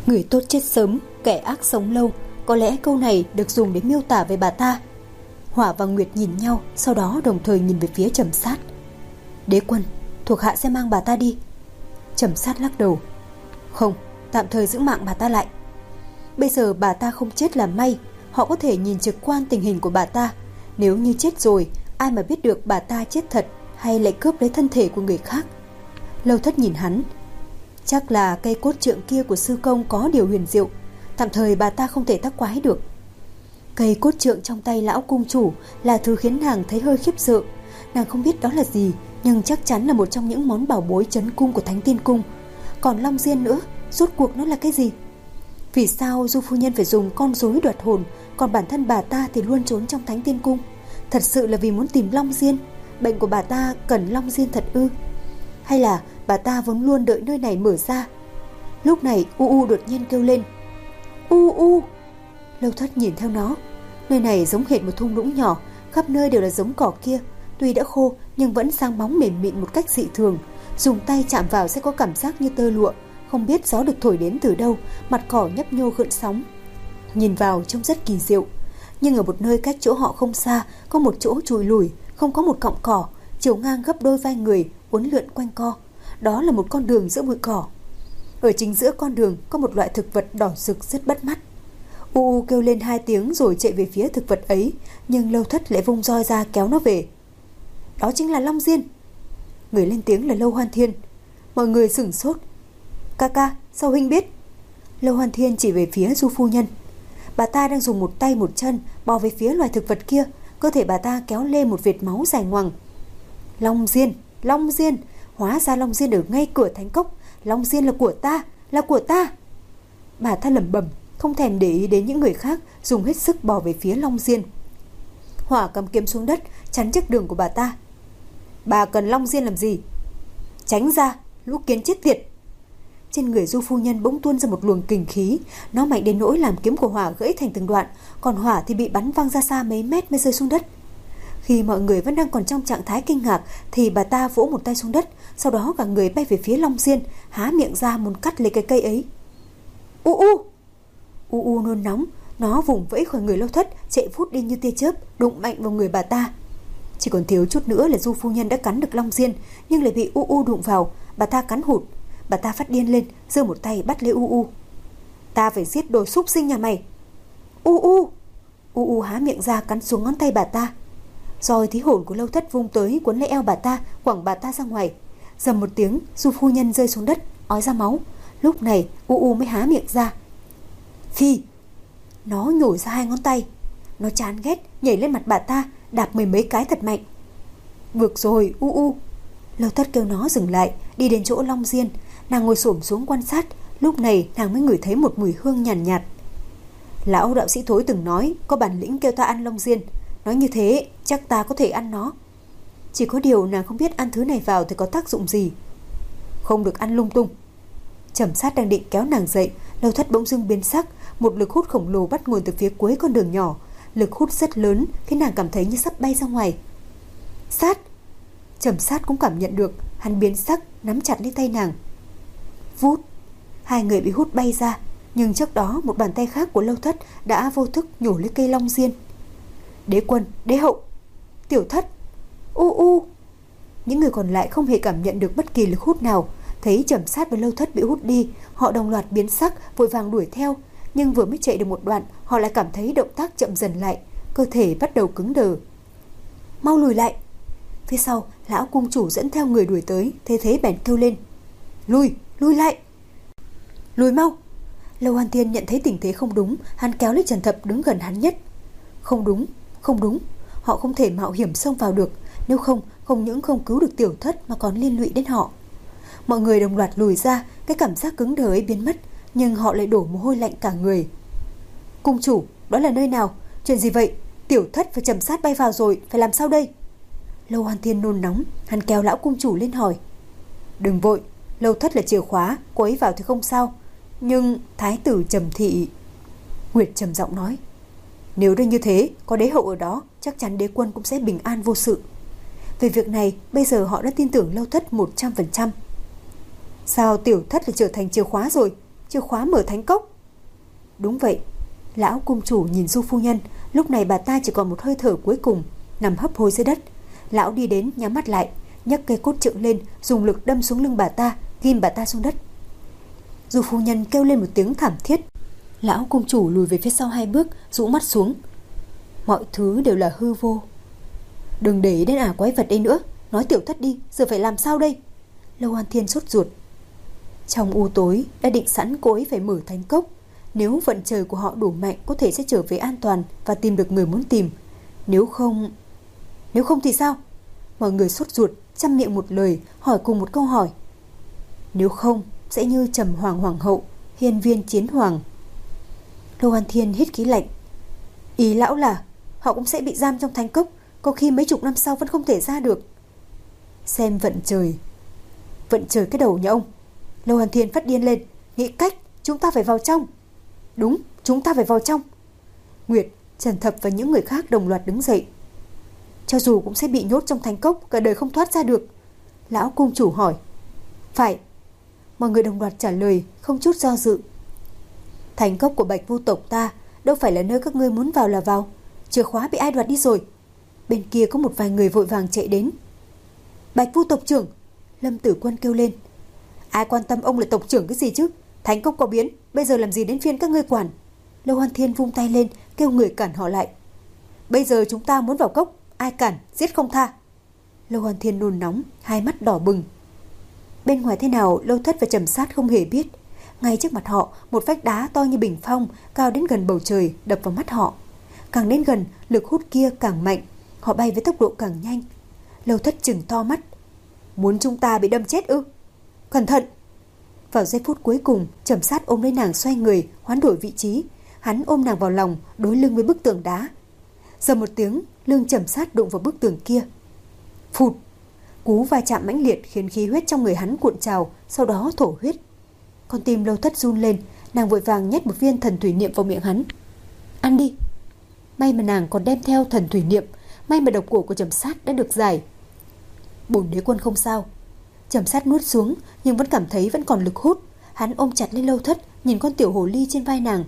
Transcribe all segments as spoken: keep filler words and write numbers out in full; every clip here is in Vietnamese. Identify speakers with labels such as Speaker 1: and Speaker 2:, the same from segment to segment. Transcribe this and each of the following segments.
Speaker 1: Người tốt chết sớm, kẻ ác sống lâu. Có lẽ câu này được dùng để miêu tả về bà ta. Hỏa và Nguyệt nhìn nhau, sau đó đồng thời nhìn về phía Trầm Sát. Đế quân, thuộc hạ sẽ mang bà ta đi. Trầm Sát lắc đầu. Không, tạm thời giữ mạng bà ta lại. Bây giờ bà ta không chết là may. Họ có thể nhìn trực quan tình hình của bà ta. Nếu như chết rồi, ai mà biết được bà ta chết thật hay lại cướp lấy thân thể của người khác. Lâu Thất nhìn hắn. Chắc là cây cốt trượng kia của sư công có điều huyền diệu. Tạm thời bà ta không thể tác quái được. Cây cốt trượng trong tay lão cung chủ là thứ khiến nàng thấy hơi khiếp sợ. Nàng không biết đó là gì, nhưng chắc chắn là một trong những món bảo bối trấn cung của Thánh Tiên Cung. Còn Long Diên nữa, rốt cuộc nó là cái gì? Vì sao Du phu nhân phải dùng con rối đoạt hồn, còn bản thân bà ta thì luôn trốn trong Thánh Tiên Cung? Thật sự là vì muốn tìm Long Diên? Bệnh của bà ta cần Long Diên thật ư? Hay là bà ta vốn luôn đợi nơi này mở ra? Lúc này U U đột nhiên kêu lên. U U! Lâu Thất nhìn theo nó. Nơi này giống hệt một thung lũng nhỏ, khắp nơi đều là giống cỏ kia. Tuy đã khô nhưng vẫn sáng bóng mềm mịn một cách dị thường. Dùng tay chạm vào sẽ có cảm giác như tơ lụa. Không biết gió được thổi đến từ đâu, mặt cỏ nhấp nhô gợn sóng. Nhìn vào trông rất kỳ diệu. Nhưng ở một nơi cách chỗ họ không xa, có một chỗ chùi lủi, không có một cọng cỏ, chiều ngang gấp đôi vai người, uốn lượn quanh co. Đó là một con đường giữa bụi cỏ. Ở chính giữa con đường có một loại thực vật đỏ rực rất bắt mắt. U U kêu lên hai tiếng rồi chạy về phía thực vật ấy, nhưng Lâu Thất lại vung roi ra kéo nó về. Đó chính là Long Diên. Người lên tiếng là Lâu Hoan Thiên. Mọi người sửng sốt. Ca ca, sao huynh biết? Lâu Hoan Thiên chỉ về phía Du phu nhân. Bà ta đang dùng một tay một chân bò về phía loài thực vật kia. Cơ thể bà ta kéo lên một vệt máu dài ngoằng. Long Diên, Long Diên. Hóa ra Long Diên ở ngay cửa thánh cốc. Long Diên là của ta, là của ta. Bà ta lẩm bẩm, không thèm để ý đến những người khác, dùng hết sức bò về phía Long Diên. Hỏa cầm kiếm xuống đất, chắn trước đường của bà ta. Bà cần Long Diên làm gì? Tránh ra, lũ kiến chết tiệt. Trên người Du phu nhân bỗng tuôn ra một luồng kình khí. Nó mạnh đến nỗi làm kiếm của Hỏa gãy thành từng đoạn, còn Hỏa thì bị bắn văng ra xa mấy mét mới rơi xuống đất. Khi mọi người vẫn đang còn trong trạng thái kinh ngạc thì bà ta vỗ một tay xuống đất. Sau đó cả người bay về phía Long Diên, há miệng ra muốn cắt lấy cái cây ấy. U U! U U nôn nóng. Nó vùng vẫy khỏi người Lâu Thất, chạy vút đi như tia chớp, đụng mạnh vào người bà ta. Chỉ còn thiếu chút nữa là Du phu nhân đã cắn được Long Diên, nhưng lại bị U U đụng vào. Bà ta cắn hụt. Bà ta phát điên lên, giơ một tay bắt lấy U U. Ta phải giết đồ súc sinh nhà mày. U U! U U há miệng ra cắn xuống ngón tay bà ta. Rồi thí hồn của Lâu Thất vung tới cuốn lấy eo bà ta, quẳng bà ta ra ngoài. Dầm một tiếng, Du phu nhân rơi xuống đất, ói ra máu. Lúc này U U mới há miệng ra. Phi! Nó nhổ ra hai ngón tay. Nó chán ghét nhảy lên mặt bà ta, đạp mười mấy cái thật mạnh. Được rồi U U! Lâu Thất kêu nó dừng lại, đi đến chỗ Long Diên. Nàng ngồi xổm xuống quan sát. Lúc này nàng mới ngửi thấy một mùi hương nhàn nhạt, nhạt. Lão đạo sĩ Thối từng nói có bản lĩnh kêu ta ăn Long Diên. Nói như thế chắc ta có thể ăn nó. Chỉ có điều nàng không biết ăn thứ này vào thì có tác dụng gì. Không được ăn lung tung. Trầm Sát đang định kéo nàng dậy, Lâu Thất bỗng dưng biến sắc. Một lực hút khổng lồ bắt nguồn từ phía cuối con đường nhỏ. Lực hút rất lớn khiến nàng cảm thấy như sắp bay ra ngoài. Sát! Trầm Sát cũng cảm nhận được. Hắn biến sắc, nắm chặt lấy tay nàng. Vút! Hai người bị hút bay ra. Nhưng trước đó một bàn tay khác của Lâu Thất đã vô thức nhổ lấy cây Long Diên. Đế quân, đế hậu, Tiểu Thất, U U. Những người còn lại không hề cảm nhận được bất kỳ lực hút nào. Thấy Trầm Sát với Lâu Thất bị hút đi, họ đồng loạt biến sắc, vội vàng đuổi theo. Nhưng vừa mới chạy được một đoạn, họ lại cảm thấy động tác chậm dần lại, cơ thể bắt đầu cứng đờ. Mau lùi lại! Phía sau, lão cung chủ dẫn theo người đuổi tới, thế thế bèn kêu lên. Lùi, lùi lại! Lùi mau! Lâu Hoan Thiên nhận thấy tình thế không đúng, hắn kéo lấy Trần Thập đứng gần hắn nhất. Không đúng, không đúng, họ không thể mạo hiểm xông vào được, nếu không, không những không cứu được Tiểu Thất mà còn liên lụy đến họ. Mọi người đồng loạt lùi ra, cái cảm giác cứng đờ ấy biến mất, nhưng họ lại đổ mồ hôi lạnh cả người. Cung chủ, đó là nơi nào? Chuyện gì vậy? Tiểu Thất và Trầm Sát bay vào rồi, phải làm sao đây? Lâu Hoan Thiên nôn nóng, hắn kéo lão cung chủ lên hỏi. Đừng vội, Lâu Thất là chìa khóa, cô ấy vào thì không sao. Nhưng thái tử Trầm thị... Nguyệt trầm giọng nói. Nếu đã như thế, có đế hậu ở đó, chắc chắn đế quân cũng sẽ bình an vô sự. Về việc này, bây giờ họ đã tin tưởng Lâu Thất một trăm phần trăm. Sao Tiểu Thất lại trở thành chìa khóa rồi? chìa khóa mở thánh cốc. Đúng vậy. Lão cung chủ nhìn Du phu nhân. Lúc này bà ta chỉ còn một hơi thở cuối cùng, nằm hấp hối dưới đất. Lão đi đến nhắm mắt lại, nhấc cây cốt trượng lên, dùng lực đâm xuống lưng bà ta, ghim bà ta xuống đất. Du phu nhân kêu lên một tiếng thảm thiết. Lão cung chủ lùi về phía sau hai bước, rũ mắt xuống. Mọi thứ đều là hư vô. Đừng để ý đến ả quái vật đây nữa. Nói tiểu thất đi, giờ phải làm sao đây? Lâu Hoan Thiên sốt ruột. Trong u tối đã định sẵn cô ấy phải mở thánh cốc. Nếu vận trời của họ đủ mạnh, có thể sẽ trở về an toàn và tìm được người muốn tìm. Nếu không... Nếu không thì sao? Mọi người sốt ruột, chăm miệng một lời, hỏi cùng một câu hỏi. Nếu không, sẽ như Trầm Hoàng Hoàng hậu, hiên viên chiến hoàng. Lâu Hoan Thiên hít khí lạnh. Ý lão là họ cũng sẽ bị giam trong thánh cốc, có khi mấy chục năm sau vẫn không thể ra được. Xem vận trời. Vận trời cái đầu nhà ông. Lâu Hoan Thiên phát điên lên. Nghĩ cách, chúng ta phải vào trong. Đúng, chúng ta phải vào trong. Nguyệt, Trần Thập và những người khác đồng loạt đứng dậy. Cho dù cũng sẽ bị nhốt trong thánh cốc, cả đời không thoát ra được. Lão cung chủ hỏi. Phải. Mọi người đồng loạt trả lời, không chút do dự. Thánh cốc của Bạch Vu tộc ta đâu phải là nơi các ngươi muốn vào là vào. Chìa khóa bị ai đoạt đi rồi. Bên kia có một vài người vội vàng chạy đến. Bạch Vu tộc trưởng. Lâm Tử Quân kêu lên. Ai quan tâm ông là tộc trưởng cái gì chứ? Thánh cốc có biến, bây giờ làm gì đến phiên các ngươi quản? Lâu Hoan Thiên vung tay lên, kêu người cản họ lại. Bây giờ chúng ta muốn vào cốc, ai cản, giết không tha. Lâu Hoan Thiên nôn nóng, hai mắt đỏ bừng. Bên ngoài thế nào, Lâu Thất và Trầm Sát không hề biết. Ngay trước mặt họ, một vách đá to như bình phong, cao đến gần bầu trời, đập vào mắt họ. Càng đến gần, lực hút kia càng mạnh, họ bay với tốc độ càng nhanh. Lâu Thất trừng to mắt. Muốn chúng ta bị đâm chết ư? Cẩn thận! Vào giây phút cuối cùng, Trầm Sát ôm lấy nàng xoay người, hoán đổi vị trí. Hắn ôm nàng vào lòng, đối lưng với bức tường đá. Giờ một tiếng, lưng Trầm Sát đụng vào bức tường kia. Phụt! Cú va chạm mãnh liệt khiến khí huyết trong người hắn cuộn trào, sau đó thổ huyết. Con tim Lâu Thất run lên, nàng vội vàng nhét một viên thần thủy niệm vào miệng hắn. Ăn đi! May mà nàng còn đem theo thần thủy niệm, may mà độc cổ của Trầm Sát đã được giải. Bổn đế quân không sao. Trầm Sát nuốt xuống nhưng vẫn cảm thấy vẫn còn lực hút. Hắn ôm chặt lên Lâu Thất, nhìn con tiểu hồ ly trên vai nàng.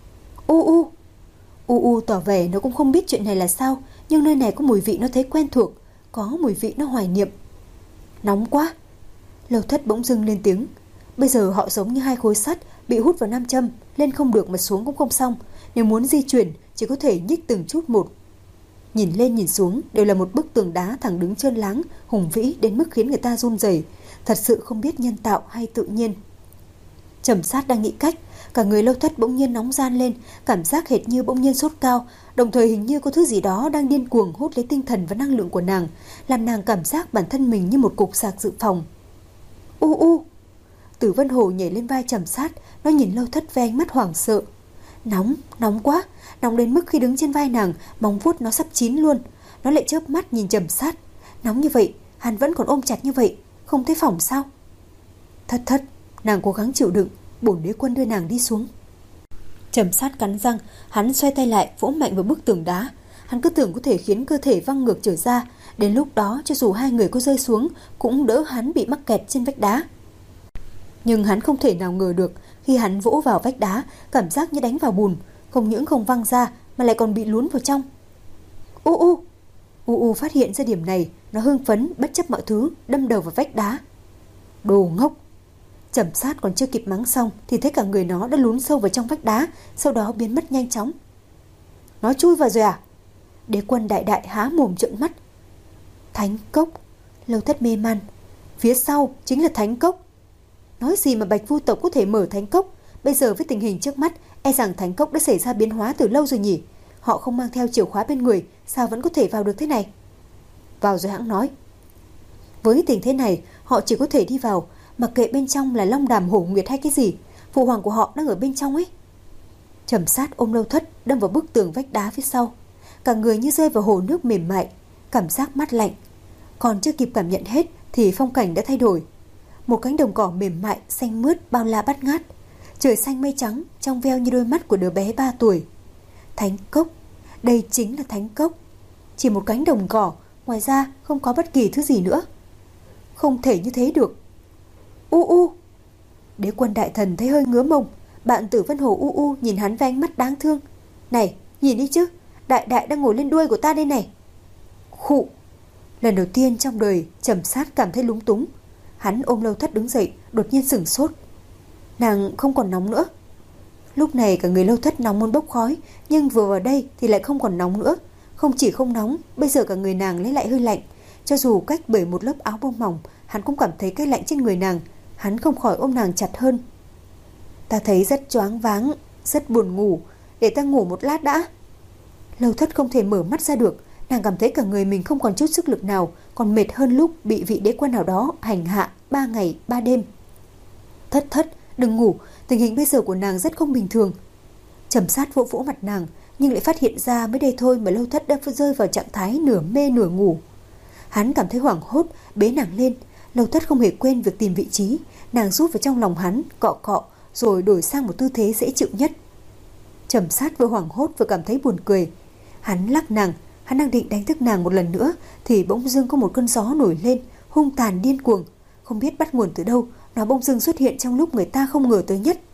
Speaker 1: U u U u tỏ vẻ nó cũng không biết chuyện này là sao, nhưng nơi này có mùi vị nó thấy quen thuộc, có mùi vị nó hoài niệm. Nóng quá! Lâu Thất bỗng dưng lên tiếng. Bây giờ họ giống như hai khối sắt bị hút vào nam châm, lên không được mà xuống cũng không xong. Nếu muốn di chuyển chỉ có thể nhích từng chút một. Nhìn lên nhìn xuống đều là một bức tường đá thẳng đứng trơn láng, hùng vĩ đến mức khiến người ta run rẩy, thật sự không biết nhân tạo hay tự nhiên. Trầm Sát đang nghĩ cách, cả người Lâu Thất bỗng nhiên nóng ran lên, cảm giác hệt như bỗng nhiên sốt cao, đồng thời hình như có thứ gì đó đang điên cuồng hút lấy tinh thần và năng lượng của nàng, làm nàng cảm giác bản thân mình như một cục sạc dự phòng. U u! Tử Vân Hồ nhảy lên vai Trầm Sát, nó nhìn Lâu Thất với ánh mắt hoảng sợ. Nóng, nóng quá, nóng đến mức khi đứng trên vai nàng, móng vuốt nó sắp chín luôn. Nó lại chớp mắt nhìn Trầm Sát. Nóng như vậy, hắn vẫn còn ôm chặt như vậy, không thấy phỏng sao? Thất thất, nàng cố gắng chịu đựng, bổn đế quân đưa nàng đi xuống. Trầm Sát cắn răng, hắn xoay tay lại, vỗ mạnh vào bức tường đá. Hắn cứ tưởng có thể khiến cơ thể văng ngược trở ra, đến lúc đó cho dù hai người có rơi xuống, cũng đỡ hắn bị mắc kẹt trên vách đá. Nhưng hắn không thể nào ngờ được, khi hắn vỗ vào vách đá, cảm giác như đánh vào bùn, không những không văng ra mà lại còn bị lún vào trong. U u! U u phát hiện ra điểm này, nó hưng phấn bất chấp mọi thứ, đâm đầu vào vách đá. Đồ ngốc! Trầm Sát còn chưa kịp mắng xong thì thấy cả người nó đã lún sâu vào trong vách đá, sau đó biến mất nhanh chóng. Nó chui vào rồi à? Đế quân đại đại há mồm trợn mắt. Thánh cốc! Lâu Thất mê man. Phía sau chính là thánh cốc. Nói gì mà Bạch Vu tộc có thể mở thánh cốc? Bây giờ với tình hình trước mắt, e rằng thánh cốc đã xảy ra biến hóa từ lâu rồi nhỉ. Họ không mang theo chìa khóa bên người, sao vẫn có thể vào được thế này? Vào rồi hãng nói. Với tình thế này, họ chỉ có thể đi vào, mặc kệ bên trong là Long Đàm Hổ Nguyệt hay cái gì, phụ hoàng của họ đang ở bên trong ấy. Trầm Sát ôm Lâu Thất đâm vào bức tường vách đá phía sau, cả người như rơi vào hồ nước mềm mại, cảm giác mát lạnh. Còn chưa kịp cảm nhận hết thì phong cảnh đã thay đổi. Một cánh đồng cỏ mềm mại, xanh mướt, bao la bát ngát. Trời xanh mây trắng, trong veo như đôi mắt của đứa bé ba tuổi. Thánh cốc, đây chính là thánh cốc. Chỉ một cánh đồng cỏ, ngoài ra không có bất kỳ thứ gì nữa. Không thể như thế được. U u! Đế Quân đại thần thấy hơi ngứa mông. Bạn Tử Vân Hồ u u nhìn hắn với ánh mắt đáng thương. Này, nhìn đi chứ, đại đại đang ngồi lên đuôi của ta đây này. Khụ. Lần đầu tiên trong đời Trầm Sát cảm thấy lúng túng. Hắn ôm Lâu Thất đứng dậy, đột nhiên sửng sốt. Nàng không còn nóng nữa. Lúc này cả người Lâu Thất nóng muốn bốc khói, nhưng vừa vào đây thì lại không còn nóng nữa. Không chỉ không nóng, bây giờ cả người nàng lấy lại hơi lạnh. Cho dù cách bởi một lớp áo bông mỏng, hắn cũng cảm thấy cái lạnh trên người nàng. Hắn không khỏi ôm nàng chặt hơn. Ta thấy rất choáng váng, rất buồn ngủ. Để ta ngủ một lát đã. Lâu Thất không thể mở mắt ra được. Nàng cảm thấy cả người mình không còn chút sức lực nào, còn mệt hơn lúc bị vị đế quân nào đó hành hạ ba ngày ba đêm. Thất Thất, đừng ngủ. Tình hình bây giờ của nàng rất không bình thường. Trầm Sát vỗ vỗ mặt nàng, nhưng lại phát hiện ra mới đây thôi mà Lâu Thất đã rơi vào trạng thái nửa mê nửa ngủ. Hắn cảm thấy hoảng hốt, bế nàng lên. Lâu Thất không hề quên việc tìm vị trí. Nàng rút vào trong lòng hắn, cọ cọ, rồi đổi sang một tư thế dễ chịu nhất. Trầm Sát vừa hoảng hốt vừa cảm thấy buồn cười. Hắn lắc nàng, hắn đang định đánh thức nàng một lần nữa, thì bỗng dưng có một cơn gió nổi lên, hung tàn điên cuồng. Không biết bắt nguồn từ đâu, nó bỗng dưng xuất hiện trong lúc người ta không ngờ tới nhất.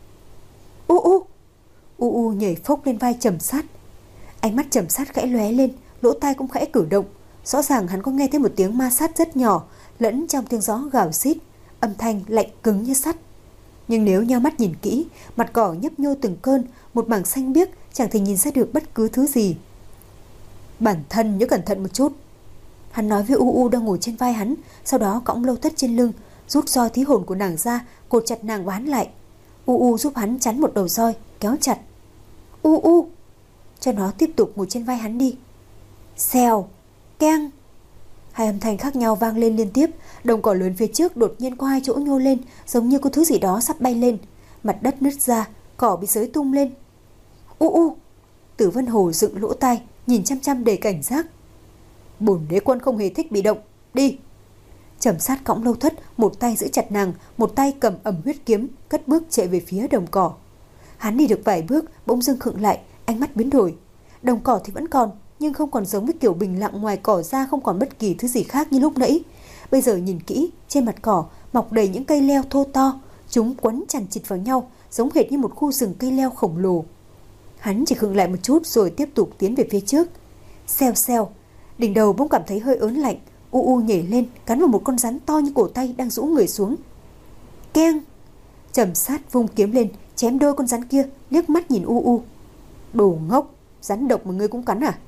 Speaker 1: U u, u u nhảy phốc lên vai Trầm Sát. Ánh mắt Trầm Sát khẽ lóe lên, lỗ tai cũng khẽ cử động. Rõ ràng hắn có nghe thấy một tiếng ma sát rất nhỏ, lẫn trong tiếng gió gào xít, âm thanh lạnh cứng như sắt. Nhưng nếu nheo mắt nhìn kỹ, mặt cỏ nhấp nhô từng cơn, một mảng xanh biếc, chẳng thể nhìn ra được bất cứ thứ gì. Bản thân nhớ cẩn thận một chút. Hắn nói với U U đang ngồi trên vai hắn, sau đó cõng Lâu Thất trên lưng, rút roi thí hồn của nàng ra, cột chặt nàng và hắn lại. U U giúp hắn chắn một đầu roi, kéo chặt. U U, cho nó tiếp tục ngồi trên vai hắn đi. Xèo, keng. Hai âm thanh khác nhau vang lên liên tiếp. Đồng cỏ lớn phía trước đột nhiên có hai chỗ nhô lên, giống như có thứ gì đó sắp bay lên. Mặt đất nứt ra, cỏ bị xới tung lên. U u. Tử Vân Hồ dựng lỗ tai, nhìn chăm chăm đầy cảnh giác. Bổn đế quân không hề thích bị động, đi. Trầm Sát cõng Lâu Thất, một tay giữ chặt nàng, một tay cầm ẩm huyết kiếm, cất bước chạy về phía đồng cỏ. Hắn đi được vài bước, bỗng dưng khựng lại, ánh mắt biến đổi. Đồng cỏ thì vẫn còn, nhưng không còn giống với kiểu bình lặng ngoài cỏ ra, không còn bất kỳ thứ gì khác như lúc nãy. Bây giờ nhìn kỹ, trên mặt cỏ mọc đầy những cây leo thô to, chúng quấn chằng chịt vào nhau, giống hệt như một khu rừng cây leo khổng lồ. Hắn chỉ khựng lại một chút rồi tiếp tục tiến về phía trước. Xèo xèo, đỉnh đầu bỗng cảm thấy hơi ớn lạnh, u u nhảy lên, cắn vào một con rắn to như cổ tay đang rũ người xuống. Keng! Trầm Sát vung kiếm lên, chém đôi con rắn kia, liếc mắt nhìn u u. Đồ ngốc, rắn độc mà ngươi cũng cắn à?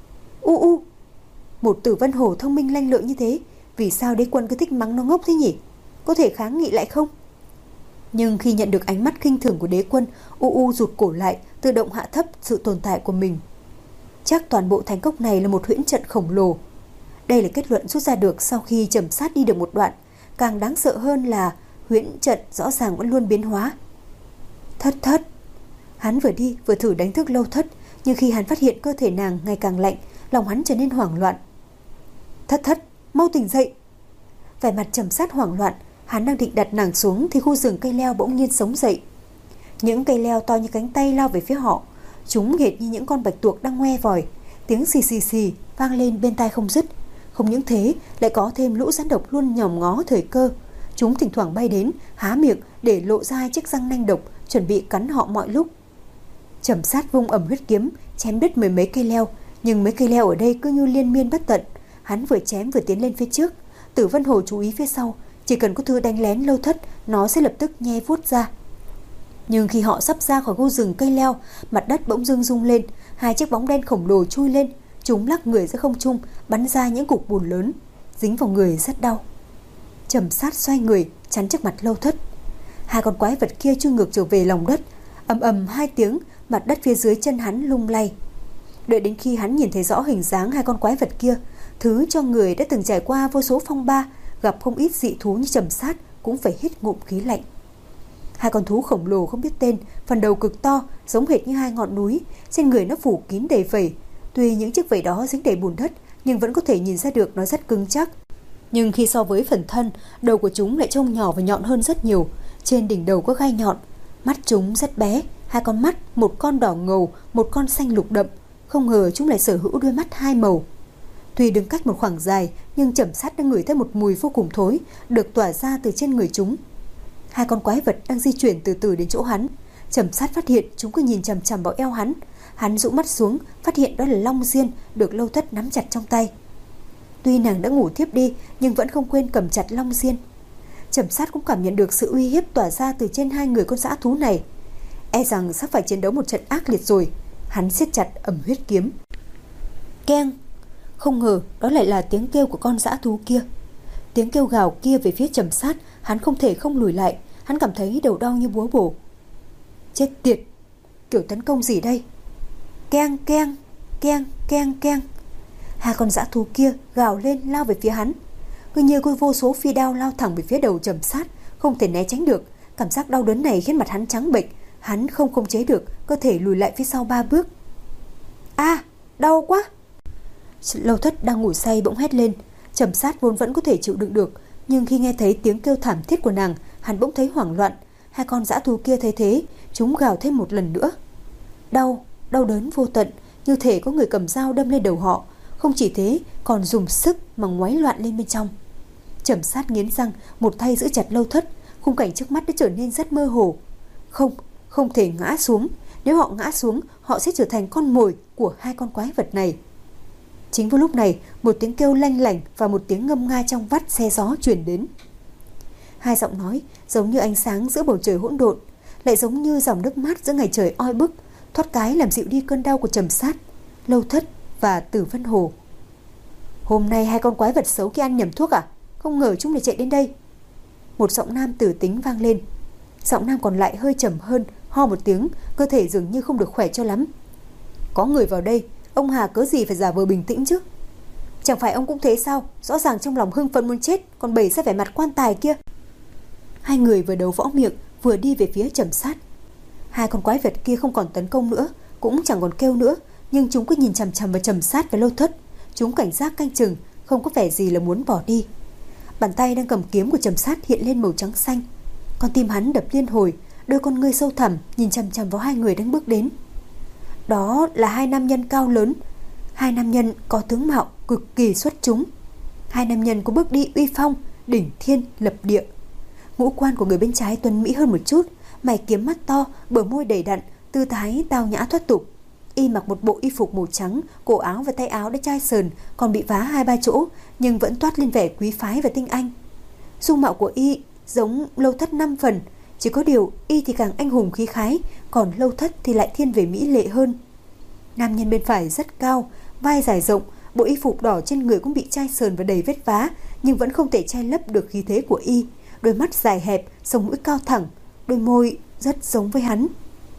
Speaker 1: U u, một Tử Vân Hổ thông minh lanh lợi như thế, vì sao đế quân cứ thích mắng nó ngốc thế nhỉ? Có thể kháng nghị lại không? Nhưng khi nhận được ánh mắt khinh thường của đế quân, u u rụt cổ lại, tự động hạ thấp sự tồn tại của mình. Chắc toàn bộ thành cốc này là một huyễn trận khổng lồ. Đây là kết luận rút ra được sau khi Trầm Sát đi được một đoạn. Càng đáng sợ hơn là huyễn trận rõ ràng vẫn luôn biến hóa. Thất Thất. Hắn vừa đi vừa thử đánh thức Lâu Thất, nhưng khi hắn phát hiện cơ thể nàng ngày càng lạnh, lòng hắn trở nên hoảng loạn. Thất Thất, mau tỉnh dậy. Vẻ mặt Trầm Sát hoảng loạn, hắn đang định đặt nàng xuống thì khu rừng cây leo bỗng nhiên sống dậy. Những cây leo to như cánh tay lao về phía họ, chúng hệt như những con bạch tuộc đang ngoe vòi. Tiếng xì xì xì vang lên bên tai không dứt. Không những thế, lại có thêm lũ rắn độc luôn nhòm ngó thời cơ. Chúng thỉnh thoảng bay đến, há miệng để lộ ra hai chiếc răng nanh độc, chuẩn bị cắn họ mọi lúc. Trầm Sát vung ẩm huyết kiếm, chém đứt mười mấy cây leo, nhưng mấy cây leo ở đây cứ như liên miên bất tận. Hắn vừa chém vừa tiến lên phía trước. Tử Vân Hồ chú ý phía sau, chỉ cần có thứ đánh lén Lâu Thất, nó sẽ lập tức nhe vuốt ra. Nhưng khi họ sắp ra khỏi khu rừng cây leo, mặt đất bỗng dưng rung lên, hai chiếc bóng đen khổng lồ chui lên, chúng lắc người giữa không trung, bắn ra những cục bùn lớn, dính vào người rất đau. Trầm Sát xoay người, chắn trước mặt Lâu Thất. Hai con quái vật kia chui ngược trở về lòng đất, ầm ầm hai tiếng, mặt đất phía dưới chân hắn lung lay. Đợi đến khi hắn nhìn thấy rõ hình dáng hai con quái vật kia, thứ cho người đã từng trải qua vô số phong ba, gặp không ít dị thú như Trầm Sát cũng phải hít ngụm khí lạnh. Hai con thú khổng lồ không biết tên, phần đầu cực to, giống hệt như hai ngọn núi, trên người nó phủ kín đầy vảy. Tuy những chiếc vảy đó dính đầy bùn đất, nhưng vẫn có thể nhìn ra được nó rất cứng chắc. Nhưng khi so với phần thân, đầu của chúng lại trông nhỏ và nhọn hơn rất nhiều. Trên đỉnh đầu có gai nhọn, mắt chúng rất bé, hai con mắt, một con đỏ ngầu, một con xanh lục đậm. Không ngờ chúng lại sở hữu đôi mắt hai màu. Tuy đứng cách một khoảng dài, nhưng Trầm Sát đã ngửi thấy một mùi vô cùng thối được tỏa ra từ trên người chúng. Hai con quái vật đang di chuyển từ từ đến chỗ hắn. Trầm Sát phát hiện chúng cứ nhìn chằm chằm vào eo hắn. Hắn dụ mắt xuống, phát hiện đó là long diên được Lâu Thất nắm chặt trong tay. Tuy nàng đã ngủ thiếp đi, nhưng vẫn không quên cầm chặt long diên. Trầm Sát cũng cảm nhận được sự uy hiếp tỏa ra từ trên hai người con dã thú này. E rằng sắp phải chiến đấu một trận ác liệt rồi. Hắn siết chặt ẩm huyết kiếm. Keng! Không ngờ đó lại là tiếng kêu của con dã thú kia. Tiếng kêu gào kia về phía Trầm Sát, hắn không thể không lùi lại. Hắn cảm thấy đầu đau như búa bổ. Chết tiệt! Kiểu tấn công gì đây? Keng keng, keng keng keng. Hai con dã thú kia gào lên lao về phía hắn. Cứ như có vô số phi đao lao thẳng về phía đầu Trầm Sát, không thể né tránh được. Cảm giác đau đớn này khiến mặt hắn trắng bệch. Hắn không khống chế được, cơ thể lùi lại phía sau ba bước. A, à, đau quá! Lâu Thất đang ngủ say bỗng hét lên. Trầm Sát vốn vẫn có thể chịu đựng được, nhưng khi nghe thấy tiếng kêu thảm thiết của nàng, hắn bỗng thấy hoảng loạn. Hai con dã thú kia thấy thế, chúng gào thêm một lần nữa. Đau, đau đớn vô tận, như thể có người cầm dao đâm lên đầu họ. Không chỉ thế, còn dùng sức mà ngoáy loạn lên bên trong. Trầm Sát nghiến răng, một tay giữ chặt Lâu Thất. Khung cảnh trước mắt đã trở nên rất mơ hồ. Không, không thể ngã xuống. Nếu họ ngã xuống, họ sẽ trở thành con mồi của hai con quái vật này. Chính vào lúc này, một tiếng kêu lanh lảnh và một tiếng ngâm nga trong vắt xe gió truyền đến. Hai giọng nói giống như ánh sáng giữa bầu trời hỗn độn, lại giống như dòng nước mát giữa ngày trời oi bức, thoát cái làm dịu đi cơn đau của Trầm Sát, Lâu Thất và Tử Vân Hồ. Hôm nay hai con quái vật xấu kia ăn nhầm thuốc à? Không ngờ chúng lại chạy đến đây. Một giọng nam tử tính vang lên. Giọng nam còn lại hơi trầm hơn, ho một tiếng, cơ thể dường như không được khỏe cho lắm. Có người vào đây, ông Hà cớ gì phải giả vờ bình tĩnh chứ? Chẳng phải ông cũng thế sao? Rõ ràng trong lòng hưng phấn muốn chết, còn bày ra vẻ mặt quan tài kia. Hai người vừa đấu võ miệng, vừa đi về phía Trầm Sát. Hai con quái vật kia không còn tấn công nữa, cũng chẳng còn kêu nữa, nhưng chúng cứ nhìn chằm chằm vào Trầm Sát và Lâu Thất. Chúng cảnh giác canh chừng, không có vẻ gì là muốn bỏ đi. Bàn tay đang cầm kiếm của Trầm Sát hiện lên màu trắng xanh. Con tim hắn đập liên hồi, đôi con ngươi sâu thẳm nhìn chằm chằm vào hai người đang bước đến. Đó là hai nam nhân cao lớn, hai nam nhân có tướng mạo cực kỳ xuất chúng. Hai nam nhân có bước đi uy phong, đỉnh thiên lập địa. Ngũ quan của người bên trái tuấn mỹ hơn một chút, mày kiếm mắt to, bờ môi đầy đặn, tư thái tao nhã thoát tục. Y mặc một bộ y phục màu trắng, cổ áo và tay áo đã chai sờn, còn bị vá hai ba chỗ, nhưng vẫn toát lên vẻ quý phái và tinh anh. Dung mạo của Y giống Lâu Thất năm phần, chỉ có điều Y thì càng anh hùng khí khái, còn Lâu Thất thì lại thiên về mỹ lệ hơn. Nam nhân bên phải rất cao, vai dài rộng, bộ y phục đỏ trên người cũng bị chai sờn và đầy vết vá, nhưng vẫn không thể che lấp được khí thế của Y. Đôi mắt dài hẹp, sống mũi cao thẳng, đôi môi rất giống với hắn.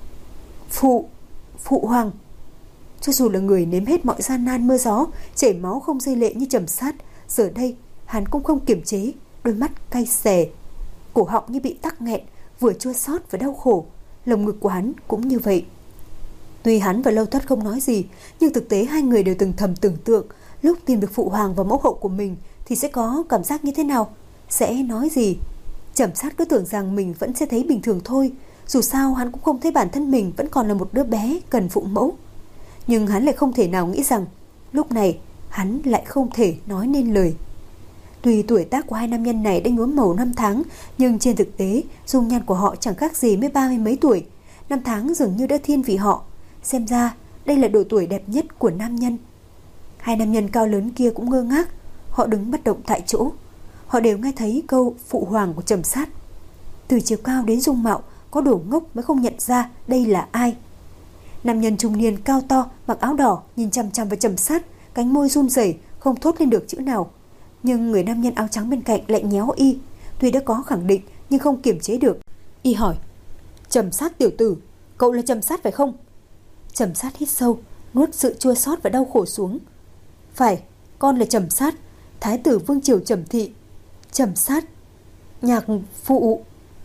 Speaker 1: Phụ, phụ hoàng. Cho dù là người nếm hết mọi gian nan mưa gió, chảy máu không rơi lệ như Trầm Sát, giờ đây hắn cũng không kiềm chế, đôi mắt cay xè, cổ họng như bị tắc nghẹn, vừa chua xót và đau khổ. Lồng ngực của hắn cũng như vậy. Tuy hắn và Lâu Thất không nói gì, nhưng thực tế hai người đều từng thầm tưởng tượng lúc tìm được phụ hoàng và mẫu hậu của mình thì sẽ có cảm giác như thế nào, sẽ nói gì. Trầm Sát cứ tưởng rằng mình vẫn sẽ thấy bình thường thôi, dù sao hắn cũng không thấy bản thân mình vẫn còn là một đứa bé cần phụ mẫu. Nhưng hắn lại không thể nào nghĩ rằng lúc này hắn lại không thể nói nên lời. Tuy tuổi tác của hai nam nhân này đã nhuốm màu năm tháng, nhưng trên thực tế dung nhan của họ chẳng khác gì mới ba mươi mấy tuổi. Năm tháng dường như đã thiên vị họ. Xem ra đây là độ tuổi đẹp nhất của nam nhân. Hai nam nhân cao lớn kia cũng ngơ ngác. Họ đứng bất động tại chỗ. Họ đều nghe thấy câu phụ hoàng của Trầm Sát. Từ chiều cao đến dung mạo, có đồ ngốc mới không nhận ra đây là ai. Nam nhân trung niên cao to, mặc áo đỏ, nhìn chằm chằm vào Trầm Sát, cánh môi run rẩy, không thốt lên được chữ nào. Nhưng người nam nhân áo trắng bên cạnh lại nhéo Y. Tuy đã có khẳng định nhưng không kiềm chế được. Y hỏi: Trầm Sát tiểu tử, cậu là Trầm Sát phải không? Trầm Sát hít sâu, nuốt sự chua xót và đau khổ xuống. Phải, con là Trầm Sát, thái tử vương triều Trầm thị. Trầm Sát, nhạc phụ.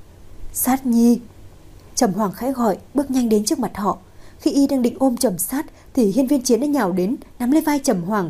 Speaker 1: Sát nhi. Trầm Hoàng khẽ gọi, bước nhanh đến trước mặt họ. Khi Y đang định ôm Trầm Sát thì Hiên Viên Chiến đã nhào đến, nắm lấy vai Trầm Hoàng.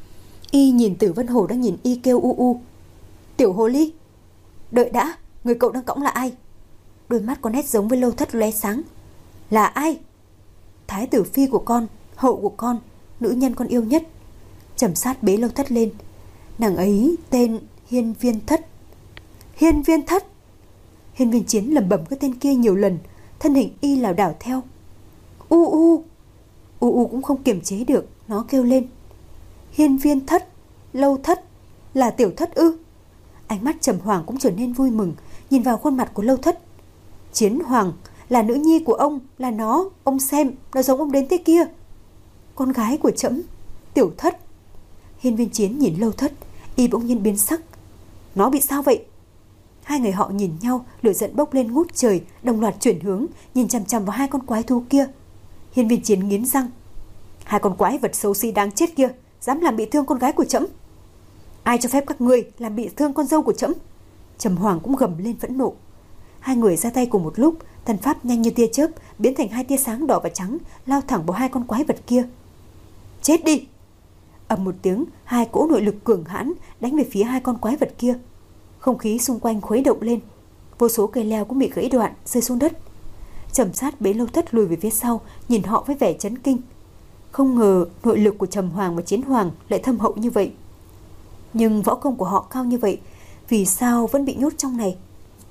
Speaker 1: Y nhìn Tử Vân Hồ đang nhìn Y kêu u u. Tiểu hồ ly, đợi đã, người cậu đang cõng là ai? Đôi mắt có nét giống với Lâu Thất lóe sáng. Là ai? Thái tử phi của con, hậu của con, nữ nhân con yêu nhất. Trầm Sát bế Lâu Thất lên. Nàng ấy tên Hiên Viên Thất. Hiên Viên Thất. Hiên Viên Chiến lẩm bẩm cái tên kia nhiều lần, thân hình y lảo đảo theo. U u. U u cũng không kiềm chế được, nó kêu lên. Hiên Viên Thất, Lâu Thất, là Tiểu Thất ư? Ánh mắt Trầm Hoàng cũng trở nên vui mừng, nhìn vào khuôn mặt của Lâu Thất. Chiến Hoàng, là nữ nhi của ông, là nó, ông xem, nó giống ông đến thế kia. Con gái của trẫm, Tiểu Thất. Hiên Viên Chiến nhìn Lâu Thất, y bỗng nhiên biến sắc. Nó bị sao vậy? Hai người họ nhìn nhau, lửa giận bốc lên ngút trời, đồng loạt chuyển hướng, nhìn chằm chằm vào hai con quái thú kia. Hiên Viên Chiến nghiến răng. Hai con quái vật xấu xí đáng chết kia, dám làm bị thương con gái của trẫm. Ai cho phép các ngươi làm bị thương con dâu của trẫm? Trầm Hoàng cũng gầm lên phẫn nộ. Hai người ra tay cùng một lúc, thần pháp nhanh như tia chớp, biến thành hai tia sáng đỏ và trắng, lao thẳng vào hai con quái vật kia. Chết đi! Ầm một tiếng, hai cỗ nội lực cường hãn đánh về phía hai con quái vật kia. Không khí xung quanh khuấy động lên, vô số cây leo cũng bị gãy đoạn, rơi xuống đất. Trầm Sát bế Lâu Thất lùi về phía sau, nhìn họ với vẻ chấn kinh. Không ngờ nội lực của Trầm Hoàng và Chiến Hoàng lại thâm hậu như vậy. Nhưng võ công của họ cao như vậy, vì sao vẫn bị nhốt trong này?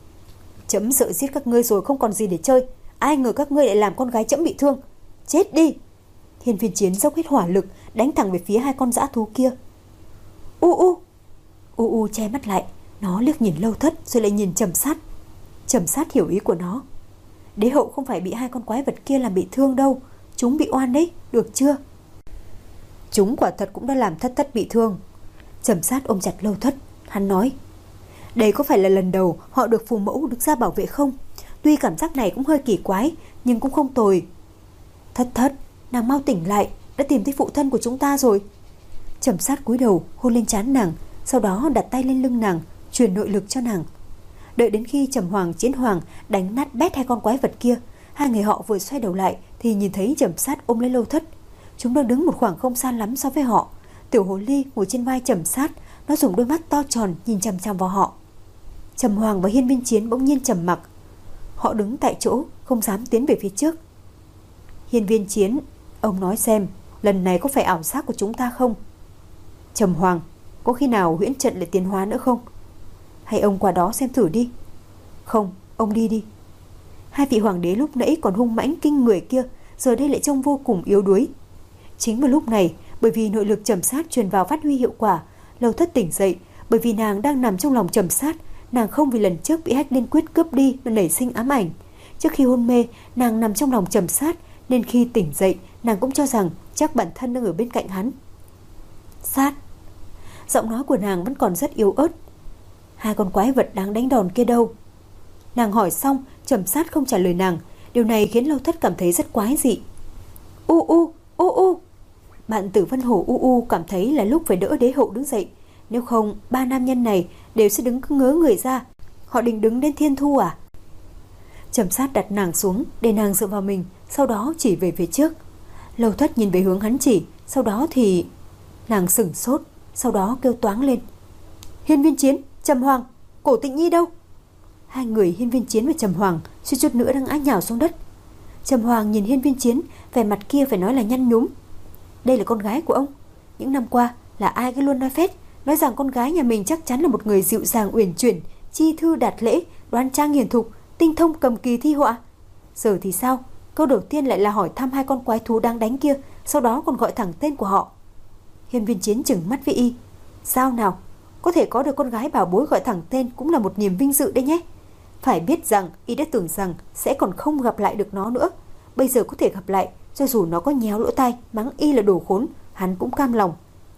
Speaker 1: Trẫm sợ giết các ngươi rồi không còn gì để chơi. Ai ngờ các ngươi lại làm con gái trẫm bị thương. Chết đi! Hiên Viên Chiến dốc hết hỏa lực, đánh thẳng về phía hai con dã thú kia. U u! U u che mắt lại, nó liếc nhìn Lâu Thất rồi lại nhìn Trầm Sát. Trầm Sát hiểu ý của nó. Đế hậu không phải bị hai con quái vật kia làm bị thương đâu, chúng bị oan đấy, được chưa? Chúng quả thật cũng đã làm Thất Thất bị thương. Trầm Sát ôm chặt Lâu Thất, hắn nói. Đây có phải là lần đầu họ được phù mẫu đứng ra bảo vệ không? Tuy cảm giác này cũng hơi kỳ quái, nhưng cũng không tồi. Thất Thất, nàng mau tỉnh lại, đã tìm thấy phụ thân của chúng ta rồi. Trầm Sát cúi đầu hôn lên trán nàng, sau đó đặt tay lên lưng nàng, truyền nội lực cho nàng. Đợi đến khi Trầm Hoàng, Chiến Hoàng đánh nát bét hai con quái vật kia, hai người họ vừa xoay đầu lại thì nhìn thấy Trầm Sát ôm lấy Lâu Thất. Chúng đang đứng một khoảng không xa lắm so với họ. Tiểu hồ ly ngồi trên vai Trầm Sát, nó dùng đôi mắt to tròn nhìn chằm chằm vào họ. Trầm Hoàng và Hiên Viên Chiến bỗng nhiên trầm mặc. Họ đứng tại chỗ, không dám tiến về phía trước. Hiên Viên Chiến, ông nói xem, lần này có phải ảo giác của chúng ta không? Trầm Hoàng, có khi nào huyễn trận lại tiến hóa nữa không? Hay ông qua đó xem thử đi. Không, ông đi đi. Hai vị hoàng đế lúc nãy còn hung mãnh kinh người kia, giờ đây lại trông vô cùng yếu đuối. Chính vào lúc này, bởi vì nội lực Trầm Sát truyền vào phát huy hiệu quả, Lâu Thất tỉnh dậy. Bởi vì nàng đang nằm trong lòng Trầm Sát, nàng không vì lần trước bị Hách Liên Quyết cướp đi mà nảy sinh ám ảnh. Trước khi hôn mê, nàng nằm trong lòng Trầm Sát, nên khi tỉnh dậy, nàng cũng cho rằng chắc bản thân đang ở bên cạnh hắn. Sát. Giọng nói của nàng vẫn còn rất yếu ớt. Hai con quái vật đáng đánh đòn kia đâu? Nàng hỏi xong, Trầm Sát không trả lời nàng. Điều này khiến Lâu Thất cảm thấy rất quái dị. U u, u u. Bạn Tử Vân Hổ u u cảm thấy là lúc phải đỡ đế hậu đứng dậy. Nếu không, ba nam nhân này đều sẽ đứng ngớ người ra. Họ định đứng đến thiên thu à? Trầm Sát đặt nàng xuống để nàng dựa vào mình, sau đó chỉ về phía trước. Lâu Thất nhìn về hướng hắn chỉ, sau đó thì... Nàng sửng sốt, sau đó kêu toáng lên. Hiên Viên Chiến, Trầm Hoàng, Cổ Tịnh Nhi đâu? Hai người Hiên Viên Chiến và Trầm Hoàng suýt chút nữa đang ngã nhào xuống đất. Trầm Hoàng nhìn Hiên Viên Chiến, vẻ mặt kia phải nói là nhăn nhúm. Đây là con gái của ông. Những năm qua là ai cứ luôn nói phét, nói rằng con gái nhà mình chắc chắn là một người dịu dàng uyển chuyển, chi thư đạt lễ, đoan trang hiền thục, tinh thông cầm kỳ thi họa. Giờ thì sao? Câu đầu tiên lại là hỏi thăm hai con quái thú đang đánh kia, sau đó còn gọi thẳng tên của họ. Hiên Viên Chiến trừng mắt với y. Sao nào? Có thể có được con gái bảo bối gọi thẳng tên cũng là một niềm vinh dự đấy nhé. Phải biết rằng y đã tưởng rằng sẽ còn không gặp lại được nó nữa. Bây giờ có thể gặp lại, cho dù nó có nhéo lỗ tai mắng y là đồ khốn, hắn cũng cam lòng.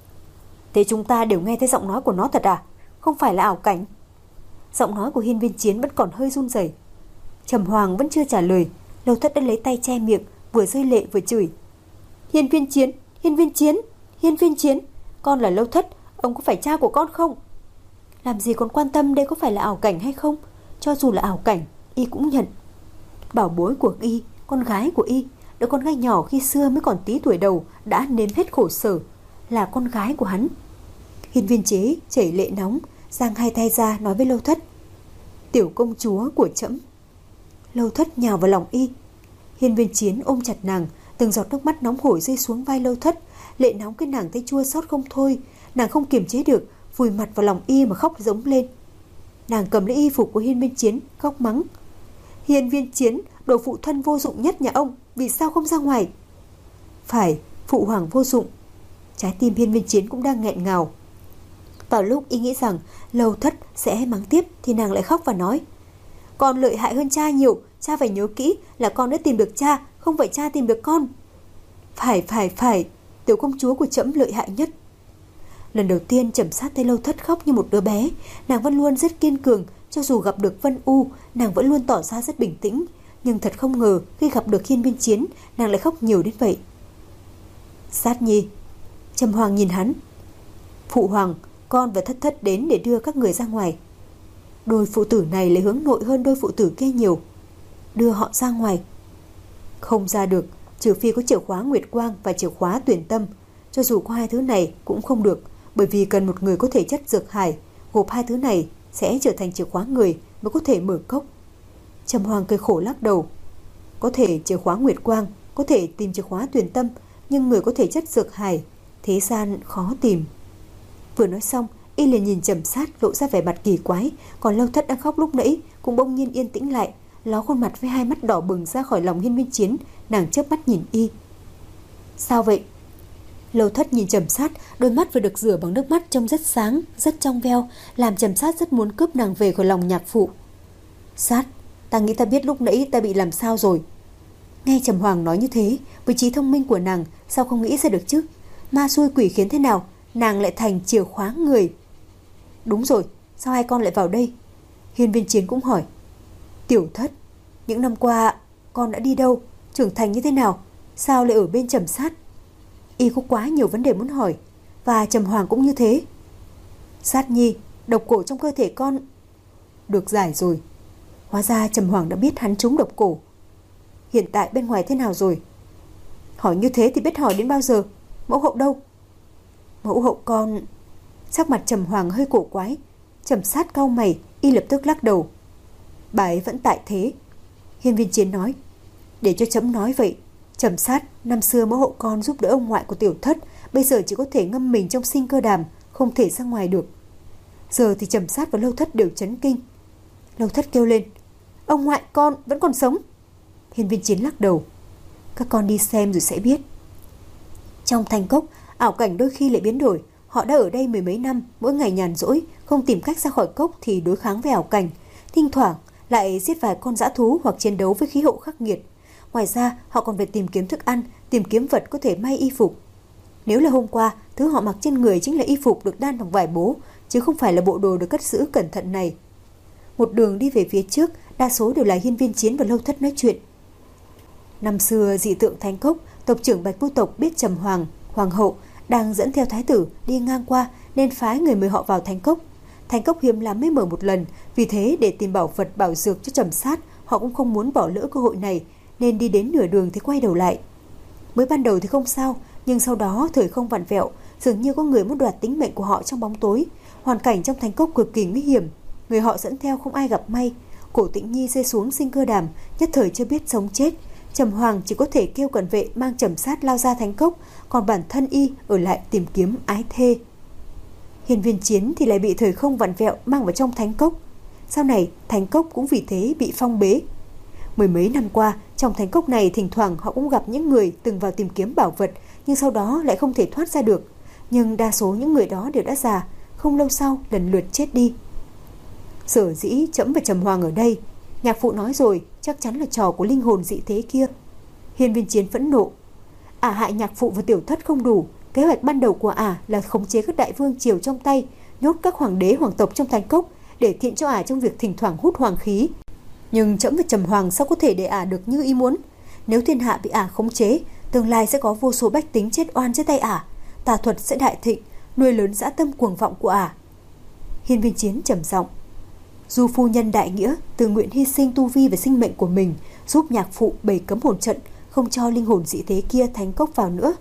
Speaker 1: Thế chúng ta đều nghe thấy giọng nói của nó thật à? Không phải là ảo cảnh? Giọng nói của Hiên Viên Chiến vẫn còn hơi run rẩy. Trầm Hoàng vẫn chưa trả lời. Lâu Thất đã lấy tay che miệng, vừa rơi lệ vừa chửi. Hiên Viên Chiến, Hiên Viên Chiến, Hiên Viên Chiến, con là Lâu Thất, ông có phải cha của con không? Làm gì còn quan tâm đây có phải là ảo cảnh hay không? Cho dù là ảo cảnh, y cũng nhận. Bảo bối của y, con gái của y, đứa con gái nhỏ khi xưa mới còn tí tuổi đầu đã nếm hết khổ sở, là con gái của hắn. Hiên Viên Chế chảy lệ nóng, giang hai tay ra nói với Lâu Thất. Tiểu công chúa của trẫm. Lâu Thất nhào vào lòng y. Hiên Viên Chiến ôm chặt nàng, từng giọt nước mắt nóng hổi rơi xuống vai Lâu Thất, lệ nóng cái nàng thấy chua xót không thôi. Nàng không kiềm chế được, vùi mặt vào lòng y mà khóc giống lên. Nàng cầm lấy y phục của Hiên Viên Chiến, khóc mắng: Hiên Viên Chiến, đồ phụ thân vô dụng nhất nhà ông, vì sao không ra ngoài? Phải, phụ hoàng vô dụng. Trái tim Hiên Viên Chiến cũng đang nghẹn ngào. Vào lúc y nghĩ rằng Lâu Thất sẽ mắng tiếp thì nàng lại khóc và nói: Con lợi hại hơn cha nhiều, cha phải nhớ kỹ là con đã tìm được cha, không phải cha tìm được con. Phải, phải, phải, tiểu công chúa của trẫm lợi hại nhất. Lần đầu tiên Trầm Sát thấy Lâu Thất khóc như một đứa bé. Nàng vẫn luôn rất kiên cường, cho dù gặp được Vân U, nàng vẫn luôn tỏ ra rất bình tĩnh. Nhưng thật không ngờ khi gặp được Hiên Viên Chiến, nàng lại khóc nhiều đến vậy. Sát Nhi. Trầm Hoàng nhìn hắn: Phụ hoàng, con và Thất Thất đến để đưa các người ra ngoài. Đôi phụ tử này lại hướng nội hơn đôi phụ tử kia nhiều. Đưa họ ra ngoài. Không ra được, trừ phi có chìa khóa Nguyệt Quang và chìa khóa Tuyển Tâm. Cho dù có hai thứ này cũng không được, bởi vì cần một người có thể chất dược hải, gộp hai thứ này sẽ trở thành chìa khóa người mới có thể mở cốc. Trầm Hoàng cười khổ lắc đầu: Có thể chìa khóa Nguyệt Quang, có thể tìm chìa khóa Tuyển Tâm, nhưng người có thể chất dược hải, thế gian khó tìm. Vừa nói xong, y liền nhìn Trầm Sát lộ ra vẻ mặt kỳ quái, còn Lâu Thất đang khóc lúc nãy cũng bỗng nhiên yên tĩnh lại, ló khuôn mặt với hai mắt đỏ bừng ra khỏi lòng Hiên Viên Chiến. Nàng chớp mắt nhìn y: Sao vậy? Lâu Thất nhìn Trầm Sát, đôi mắt vừa được rửa bằng nước mắt trông rất sáng, rất trong veo, làm Trầm Sát rất muốn cướp nàng về khỏi lòng nhạc phụ. Sát, ta nghĩ ta biết lúc nãy ta bị làm sao rồi. Nghe Trầm Hoàng nói như thế, với trí thông minh của nàng sao không nghĩ ra được chứ? Ma xui quỷ khiến thế nào, nàng lại thành chìa khóa người. Đúng rồi, sao hai con lại vào đây? Hiên Viên Chiến cũng hỏi. Tiểu Thất, những năm qua con đã đi đâu, trưởng thành như thế nào, sao lại ở bên Trầm Sát? Y có quá nhiều vấn đề muốn hỏi, và Trầm Hoàng cũng như thế. Sát Nhi, độc cổ trong cơ thể con được giải rồi. Hóa ra Trầm Hoàng đã biết hắn trúng độc cổ. Hiện tại bên ngoài thế nào rồi? Hỏi như thế thì biết hỏi đến bao giờ? Mẫu hậu đâu? Mẫu hậu con... Sắc mặt Trầm Hoàng hơi cổ quái. Trầm Sát cau mày, y lập tức lắc đầu. Bà ấy vẫn tại thế. Hiên Viên Chiến nói. Để cho chấm nói vậy. Trầm Sát, năm xưa mẫu hậu con giúp đỡ ông ngoại của Tiểu Thất, bây giờ chỉ có thể ngâm mình trong sinh cơ đàm, không thể ra ngoài được. Giờ thì Trầm Sát và Lâu Thất đều chấn kinh. Lâu Thất kêu lên: Ông ngoại con vẫn còn sống. Hiên Viên Chiến lắc đầu. Các con đi xem rồi sẽ biết. Trong thành cốc, ảo cảnh đôi khi lại biến đổi. Họ đã ở đây mười mấy năm, mỗi ngày nhàn rỗi, không tìm cách ra khỏi cốc thì đối kháng với ảo cảnh. Thỉnh thoảng lại giết vài con dã thú hoặc chiến đấu với khí hậu khắc nghiệt. Ngoài ra, họ còn phải tìm kiếm thức ăn, tìm kiếm vật có thể may y phục. Nếu là hôm qua, thứ họ mặc trên người chính là y phục được đan bằng vải bố, chứ không phải là bộ đồ được cất giữ cẩn thận này. Một đường đi về phía trước, đa số đều là Hiên Viên Chiến và Lâu Thất nói chuyện. Năm xưa dị tượng Thánh Cốc, tộc trưởng Bạch Vu tộc biết Trầm Hoàng, Hoàng hậu đang dẫn theo thái tử đi ngang qua nên phái người mời họ vào Thánh Cốc. Thánh Cốc hiếm lắm mới mở một lần, vì thế để tìm bảo vật bảo dược cho Trầm Sát, họ cũng không muốn bỏ lỡ cơ hội này, nên đi đến nửa đường thì quay đầu lại. Mới ban đầu thì không sao, nhưng sau đó thời không vặn vẹo, dường như có người muốn đoạt tính mệnh của họ trong bóng tối. Hoàn cảnh trong Thánh Cốc cực kỳ nguy hiểm, người họ dẫn theo không ai gặp may. Cổ Tĩnh Nhi rơi xuống sinh cơ đàm, nhất thời chưa biết sống chết. Trầm Hoàng chỉ có thể kêu cận vệ mang Trầm Sát lao ra Thánh Cốc, còn bản thân y ở lại tìm kiếm ái thê. Hiên Viên Chiến thì lại bị thời không vặn vẹo mang vào trong Thánh Cốc. Sau này Thánh Cốc cũng vì thế bị phong bế. Mười mấy năm qua, trong Thánh Cốc này thỉnh thoảng họ cũng gặp những người từng vào tìm kiếm bảo vật, nhưng sau đó lại không thể thoát ra được. Nhưng đa số những người đó đều đã già, không lâu sau lần lượt chết đi. Sở dĩ trẫm và Trầm Hoàng ở đây, nhạc phụ nói rồi, chắc chắn là trò của linh hồn dị thế kia. Hiên Viên Chiến phẫn nộ. Ả hại nhạc phụ và Tiểu Thất không đủ, kế hoạch ban đầu của Ả là khống chế các đại vương triều trong tay, nhốt các hoàng đế hoàng tộc trong Thánh Cốc để thiện cho Ả trong việc thỉnh thoảng hút hoàng khí. Nhưng trẫm và Trầm Hoàng sao có thể để Ả được như ý muốn? Nếu thiên hạ bị Ả khống chế, tương lai sẽ có vô số bách tính chết oan trên tay Ả, tà thuật sẽ đại thịnh, nuôi lớn dã tâm cuồng vọng của Ả. Hiên Viên Chiến trầm giọng. Du phu nhân đại nghĩa tự nguyện hy sinh tu vi và sinh mệnh của mình, giúp nhạc phụ bày cấm hồn trận, không cho linh hồn dị thế kia Thánh Cốc vào nữa.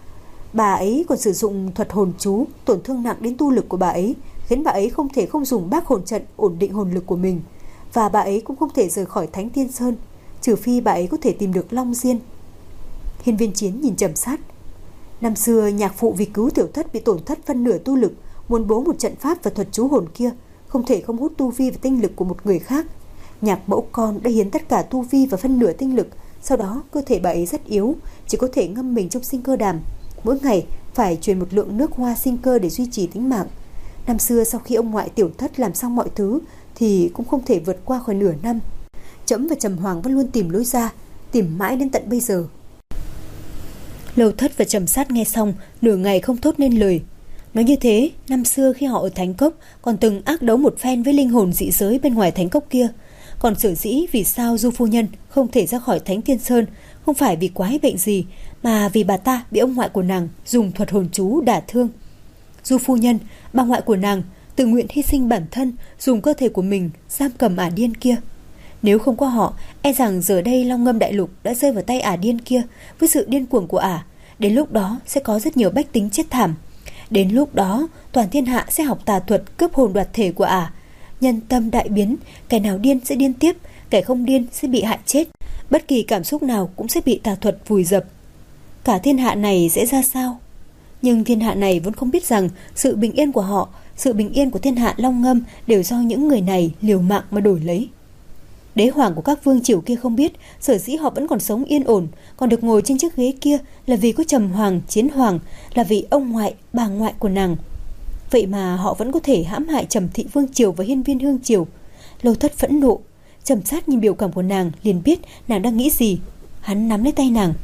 Speaker 1: Bà ấy còn sử dụng thuật hồn chú, tổn thương nặng đến tu lực của bà ấy, khiến bà ấy không thể không dùng bác hồn trận ổn định hồn lực của mình, và bà ấy cũng không thể rời khỏi Thánh Tiên Sơn, trừ phi bà ấy có thể tìm được Long Diên. Hiên Viên Chiến nhìn Trầm Sát. Năm xưa nhạc phụ vì cứu Tiểu Thất bị tổn thất phân nửa tu lực, muốn bố một trận pháp và thuật chú hồn kia, không thể không hút tu vi và tinh lực của một người khác. Nhạc mẫu con đã hiến tất cả tu vi và phân nửa tinh lực, sau đó cơ thể bà ấy rất yếu, chỉ có thể ngâm mình trong sinh cơ đàm, mỗi ngày phải truyền một lượng nước hoa sinh cơ để duy trì tính mạng. Năm xưa sau khi ông ngoại Tiểu Thất làm xong mọi thứ thì cũng không thể vượt qua khỏi nửa năm. Trẫm và Trầm Hoàng vẫn luôn tìm lối ra, tìm mãi đến tận bây giờ. Lâu Thất và Trầm Sát nghe xong, nửa ngày không thốt nên lời. Nói như thế, năm xưa khi họ ở Thánh Cốc còn từng ác đấu một phen với linh hồn dị giới bên ngoài Thánh Cốc kia. Còn sở dĩ vì sao Du phu nhân không thể ra khỏi Thánh Tiên Sơn không phải vì quái bệnh gì, mà vì bà ta bị ông ngoại của nàng dùng thuật hồn chú đả thương. Du phu nhân, bà ngoại của nàng, tự nguyện hy sinh bản thân, dùng cơ thể của mình giam cầm ả điên kia. Nếu không có họ, e rằng giờ đây Long Ngâm Đại Lục đã rơi vào tay ả điên kia với sự điên cuồng của ả. Đến lúc đó sẽ có rất nhiều bách tính chết thảm. Đến lúc đó toàn thiên hạ sẽ học tà thuật cướp hồn đoạt thể của ả. Nhân tâm đại biến, kẻ nào điên sẽ điên tiếp, kẻ không điên sẽ bị hại chết. Bất kỳ cảm xúc nào cũng sẽ bị tà thuật vùi dập. Cả thiên hạ này sẽ ra sao? Nhưng thiên hạ này vốn không biết rằng sự bình yên của họ, sự bình yên của thiên hạ Long Ngâm đều do những người này liều mạng mà đổi lấy. Đế hoàng của các vương triều kia không biết sở dĩ họ vẫn còn sống yên ổn, còn được ngồi trên chiếc ghế kia là vì có Trầm Hoàng, Chiến Hoàng, là vì ông ngoại, bà ngoại của nàng. Vậy mà họ vẫn có thể hãm hại Trầm Thị Vương triều và Hiên Viên Hương triều. Lâu Thất phẫn nộ, Trầm Sát nhìn biểu cảm của nàng liền biết nàng đang nghĩ gì. Hắn nắm lấy tay nàng.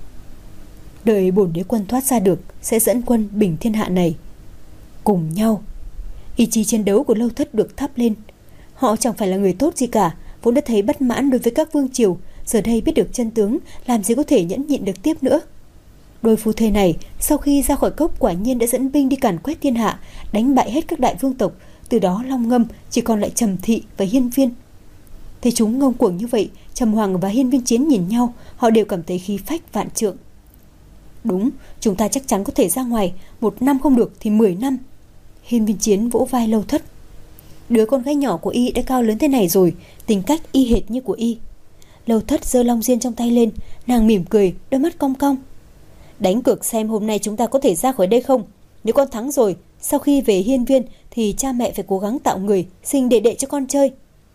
Speaker 1: Đợi bổn đế quân thoát ra được, sẽ dẫn quân bình thiên hạ này. Cùng nhau. Ý chí chiến đấu của Lâu Thất được thắp lên. Họ chẳng phải là người tốt gì cả, vốn đã thấy bất mãn đối với các vương triều, giờ đây biết được chân tướng, làm gì có thể nhẫn nhịn được tiếp nữa. Đôi phu thê này sau khi ra khỏi cốc quả nhiên đã dẫn binh đi càn quét thiên hạ, đánh bại hết các đại vương tộc. Từ đó Long Ngâm chỉ còn lại Trầm Thị và Hiên Viên. Thấy chúng ngông cuồng như vậy, Trầm Hoàng và Hiên Viên Chiến nhìn nhau, họ đều cảm thấy khí phách vạn trượng. Đúng, chúng ta chắc chắn có thể ra ngoài, một năm không được thì mười năm. Hiên Viên Chiến vỗ vai Lâu Thất. Đứa con gái nhỏ của y đã cao lớn thế này rồi, tính cách y hệt như của y. Lâu Thất giơ long diên trong tay lên, nàng mỉm cười, đôi mắt cong cong. Đánh cược xem hôm nay chúng ta có thể ra khỏi đây không? Nếu con thắng rồi, sau khi về Hiên Viên thì cha mẹ phải cố gắng tạo người, sinh đệ đệ cho con chơi.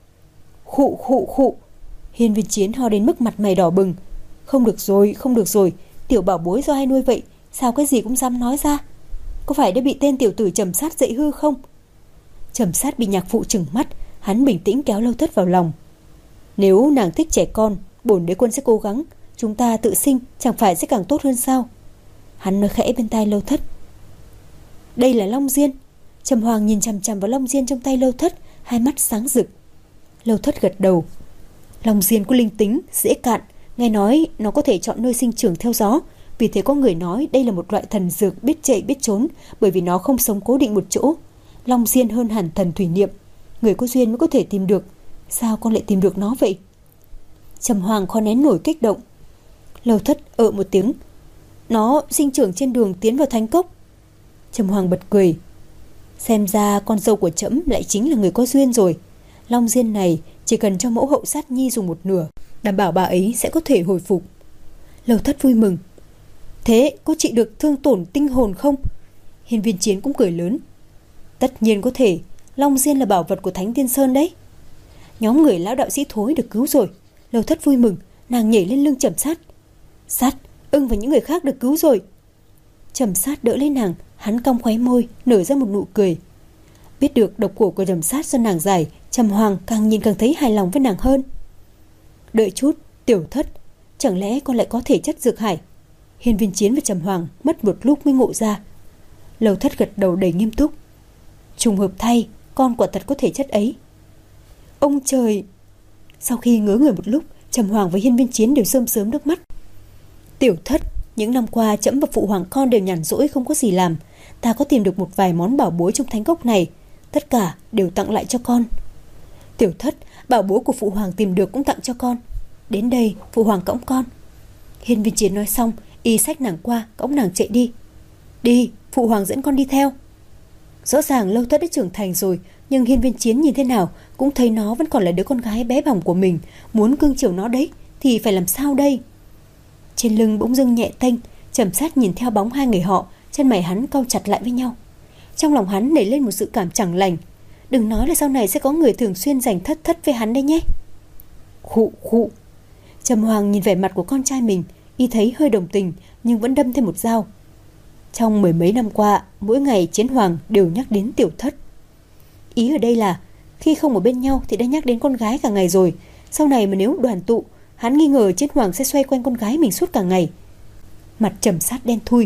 Speaker 1: Khụ khụ khụ. Hiên Viên Chiến ho đến mức mặt mày đỏ bừng. Không được rồi, không được rồi, tiểu bảo bối do ai nuôi vậy, sao cái gì cũng dám nói ra? Có phải đã bị tên tiểu tử Trầm Sát dạy hư không? Trầm Sát bị nhạc phụ trừng mắt, hắn bình tĩnh kéo Lâu Thất vào lòng. Nếu nàng thích trẻ con, bổn đế quân sẽ cố gắng, chúng ta tự sinh chẳng phải sẽ càng tốt hơn sao? Hắn nói khẽ bên tai Lâu Thất. Đây là long diên. Trầm Hoàng nhìn chằm chằm vào long diên trong tay Lâu Thất, hai mắt sáng rực. Lâu Thất gật đầu. Long diên có linh tính, dễ cạn, nghe nói nó có thể chọn nơi sinh trưởng theo gió, vì thế có người nói đây là một loại thần dược biết chạy biết trốn, bởi vì nó không sống cố định một chỗ. Long diên hơn hẳn thần thủy niệm, người có duyên mới có thể tìm được. Sao con lại tìm được nó vậy? Trầm Hoàng khó nén nổi kích động. Lâu Thất ợ một tiếng. Nó sinh trưởng trên đường tiến vào Thánh Cốc. Trầm Hoàng bật cười. Xem ra con dâu của trẫm lại chính là người có duyên rồi. Long diên này chỉ cần cho mẫu hậu Sát Nhi dùng một nửa, đảm bảo bà ấy sẽ có thể hồi phục. Lâu Thất vui mừng. Thế có trị được thương tổn tinh hồn không? Hiên Viên Chiến cũng cười lớn. Tất nhiên có thể, long diên là bảo vật của Thánh Tiên Sơn đấy. Nhóm người lão đạo sĩ thối được cứu rồi. Lâu Thất vui mừng, nàng nhảy lên lưng Trầm Sát. Sát, ưng và những người khác được cứu rồi. Trầm Sát đỡ lấy nàng, hắn cong khóe môi, nở ra một nụ cười. Biết được độc cổ của Trầm Sát do nàng giải, Trầm Hoàng càng nhìn càng thấy hài lòng với nàng hơn. Đợi chút, Tiểu Thất, chẳng lẽ con lại có thể chất dược hải? Hiên Viên Chiến và Trầm Hoàng mất một lúc mới ngộ ra. Lâu Thất gật đầu đầy nghiêm túc. Trùng hợp thay, con quả thật có thể chất ấy. Ông trời! Sau khi ngớ người một lúc, Trầm Hoàng và Hiên Viên Chiến đều rơm rớm nước mắt. Tiểu Thất, những năm qua trẫm và phụ hoàng con đều nhàn rỗi không có gì làm, ta có tìm được một vài món bảo bối trong thánh cốc này, tất cả đều tặng lại cho con. Tiểu Thất, bảo bối của phụ hoàng tìm được cũng tặng cho con. Đến đây, phụ hoàng cõng con. Hiên Viên Chiến nói xong, y xách nàng qua, cõng nàng chạy đi. Đi, phụ hoàng dẫn con đi theo. Rõ ràng Lâu Thất đã trưởng thành rồi, nhưng Hiên Viên Chiến nhìn thế nào cũng thấy nó vẫn còn là đứa con gái bé bỏng của mình, muốn cưng chiều nó đấy, thì phải làm sao đây? Trên lưng bỗng dưng nhẹ tênh, Trầm Sát nhìn theo bóng hai người họ, chân mày hắn cau chặt lại với nhau. Trong lòng hắn nảy lên một sự cảm chẳng lành. Đừng nói là sau này sẽ có người thường xuyên giành thất thất với hắn đấy nhé. Khụ khụ. Trầm Hoàng nhìn vẻ mặt của con trai mình, y thấy hơi đồng tình nhưng vẫn đâm thêm một dao. Trong mười mấy năm qua, mỗi ngày Chiến Hoàng đều nhắc đến tiểu thất. Ý ở đây là khi không ở bên nhau thì đã nhắc đến con gái cả ngày rồi. Sau này mà nếu đoàn tụ, hắn nghi ngờ Chiến Hoàng sẽ xoay quanh con gái mình suốt cả ngày. Mặt Trầm Sát đen thui.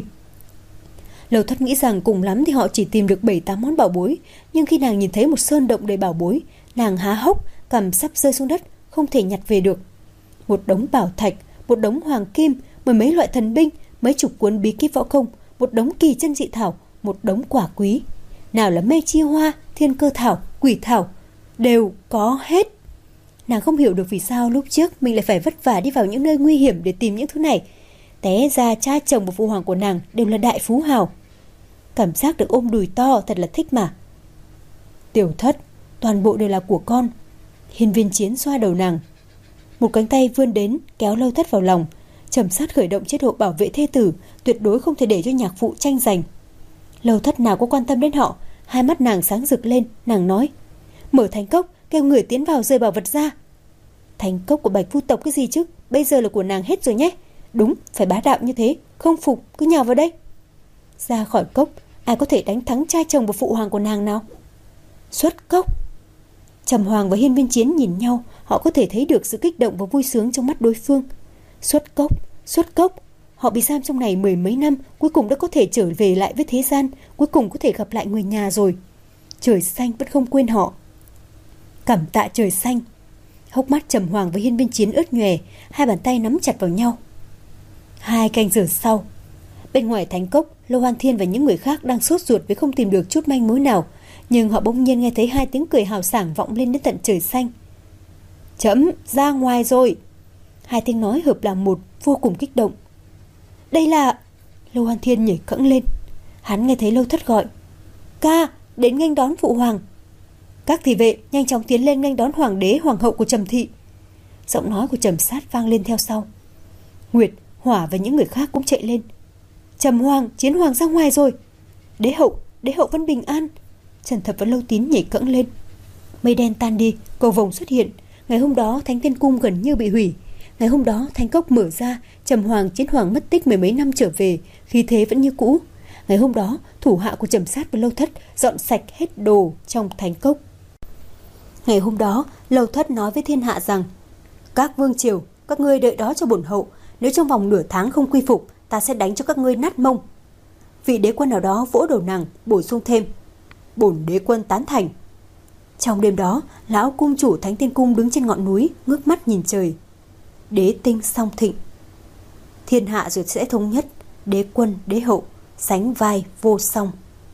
Speaker 1: Lầu Thất nghĩ rằng cùng lắm thì họ chỉ tìm được bảy tám món bảo bối, nhưng khi nàng nhìn thấy một sơn động đầy bảo bối, nàng há hốc, cằm sắp rơi xuống đất, không thể nhặt về được. Một đống bảo thạch, một đống hoàng kim, mười mấy loại thần binh, mấy chục cuốn bí kíp võ công, một đống kỳ chân dị thảo, một đống quả quý. Nào là mê chi hoa, thiên cơ thảo, quỷ thảo, đều có hết. Nàng không hiểu được vì sao lúc trước mình lại phải vất vả đi vào những nơi nguy hiểm để tìm những thứ này. Té ra cha chồng và phụ hoàng của nàng đều là đại phú hào. Cảm giác được ôm đùi to thật là thích mà. Tiểu thất, toàn bộ đều là của con. Hiên Viên Chiến xoa đầu nàng. Một cánh tay vươn đến kéo Lâu Thất vào lòng. Trầm Sát khởi động chế độ bảo vệ thê tử, tuyệt đối không thể để cho nhạc phụ tranh giành. Lâu Thất nào có quan tâm đến họ, hai mắt nàng sáng rực lên. Nàng nói: mở thành cốc, kêu người tiến vào rời bảo vật ra. Thành cốc của Bạch Vu tộc cái gì chứ, bây giờ là của nàng hết rồi nhé. Đúng, phải bá đạo như thế, không phục cứ nhào vào đây. Ra khỏi cốc, ai có thể đánh thắng trai chồng và phụ hoàng của nàng nào? Xuất cốc. Trầm Hoàng và Hiên Viên Chiến nhìn nhau, họ có thể thấy được sự kích động và vui sướng trong mắt đối phương. Xuất cốc, xuất cốc. Họ bị giam trong này mười mấy năm, cuối cùng đã có thể trở về lại với thế gian, cuối cùng có thể gặp lại người nhà rồi. Trời xanh vẫn không quên họ. Cảm tạ trời xanh. Hốc mắt Trầm Hoàng và Hiên Viên Chiến ướt nhòe, hai bàn tay nắm chặt vào nhau. Hai canh giờ sau, bên ngoài thành cốc, Lô Hoan Thiên và những người khác đang sốt ruột vì không tìm được chút manh mối nào, nhưng họ bỗng nhiên nghe thấy hai tiếng cười hào sảng vọng lên đến tận trời xanh. Chấm, ra ngoài rồi. Hai tiếng nói hợp làm một, vô cùng kích động. Đây là... Lô Hoan Thiên nhảy cẫng lên. Hắn nghe thấy Lâu Thất gọi: ca, đến nghênh đón phụ hoàng. Các thị vệ nhanh chóng tiến lên nghênh đón hoàng đế hoàng hậu của Trầm thị. Giọng nói của Trầm Sát vang lên theo sau. Nguyệt, Hỏa và những người khác cũng chạy lên. Trầm Hoàng, Chiến Hoàng ra ngoài rồi. Đế hậu, đế hậu vẫn bình an. Trần Thập và Lâu Tín nhảy cẫng lên. Mây đen tan đi, cầu vồng xuất hiện. Ngày hôm đó Thánh Tiên Cung gần như bị hủy. Ngày hôm đó Thánh Cốc mở ra, Trầm Hoàng, Chiến Hoàng mất tích mười mấy năm trở về, khí thế vẫn như cũ. Ngày hôm đó thủ hạ của Trầm Sát và Lâu Thất dọn sạch hết đồ trong Thánh Cốc. Ngày hôm đó Lâu Thất nói với thiên hạ rằng: các vương triều, các ngươi đợi đó cho bổn hậu. Nếu trong vòng nửa tháng không quy phục, ta sẽ đánh cho các ngươi nát mông. Vị đế quân nào đó vỗ đầu nàng, bổ sung thêm: bổn đế quân tán thành. Trong đêm đó, lão cung chủ Thánh Tiên Cung đứng trên ngọn núi, ngước mắt nhìn trời. Đế tinh song thịnh. Thiên hạ rồi sẽ thống nhất, đế quân, đế hậu sánh vai vô song.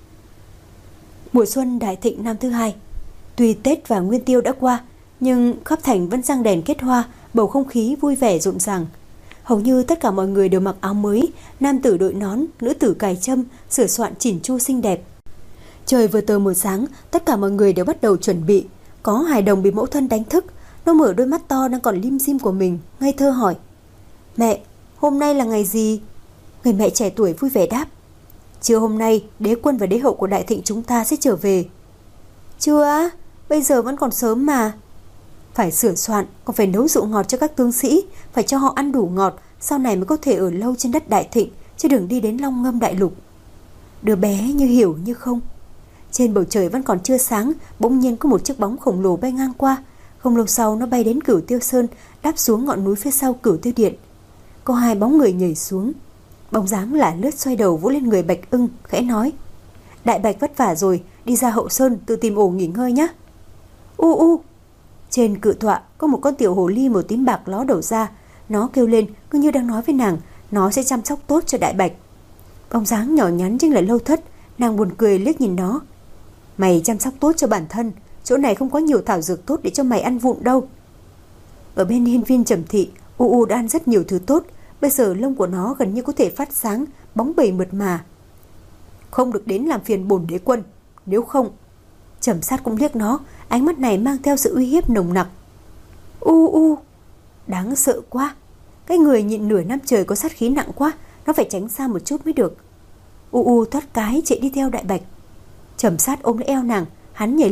Speaker 1: Mùa xuân đại thịnh năm thứ hai. Tuy Tết và Nguyên Tiêu đã qua, nhưng khắp thành vẫn răng đèn kết hoa, bầu không khí vui vẻ rộn ràng. Hầu như tất cả mọi người đều mặc áo mới, nam tử đội nón, nữ tử cài trâm, sửa soạn chỉn chu xinh đẹp. Trời vừa tờ mờ sáng, tất cả mọi người đều bắt đầu chuẩn bị. Có hài đồng bị mẫu thân đánh thức, nó mở đôi mắt to đang còn lim dim của mình, ngây thơ hỏi: mẹ, hôm nay là ngày gì? Người mẹ trẻ tuổi vui vẻ đáp: trưa hôm nay, đế quân và đế hậu của đại thịnh chúng ta sẽ trở về. Chưa á, bây giờ vẫn còn sớm mà. Phải sửa soạn, còn phải nấu rượu ngọt cho các tướng sĩ, phải cho họ ăn đủ ngọt, sau này mới có thể ở lâu trên đất đại thịnh, chứ đừng đi đến Long Ngâm đại lục. Đứa bé như hiểu như không. Trên bầu trời vẫn còn chưa sáng, bỗng nhiên có một chiếc bóng khổng lồ bay ngang qua. Không lâu sau nó bay đến Cửu Tiêu Sơn, đáp xuống ngọn núi phía sau Cửu Tiêu Điện. Có hai bóng người nhảy xuống. Bóng dáng lả lướt xoay đầu vỗ lên người Bạch Ưng, khẽ nói: Đại Bạch vất vả rồi, đi ra hậu sơn tự tìm ổ nghỉ ngơi nhé. U u. Trên cự tọa có một con tiểu hồ ly màu tím bạc ló đầu ra. Nó kêu lên cứ như đang nói với nàng, nó sẽ chăm sóc tốt cho Đại Bạch. Bóng dáng nhỏ nhắn chính là Lâu Thất. Nàng buồn cười liếc nhìn nó. Mày chăm sóc tốt cho bản thân, chỗ này không có nhiều thảo dược tốt để cho mày ăn vụng đâu. Ở bên hiên viên Trầm thị, U U đã ăn rất nhiều thứ tốt. Bây giờ lông của nó gần như có thể phát sáng, bóng bẩy mượt mà. Không được đến làm phiền bổn đế quân, nếu không. Trầm Sát cũng liếc nó, ánh mắt này mang theo sự uy hiếp nồng nặc. U U, đáng sợ quá. Cái người nhịn nửa năm trời có sát khí nặng quá, nó phải tránh xa một chút mới được. U U thoát cái chạy đi theo Đại Bạch. Trầm Sát ôm lấy eo nàng, hắn nhảy lên,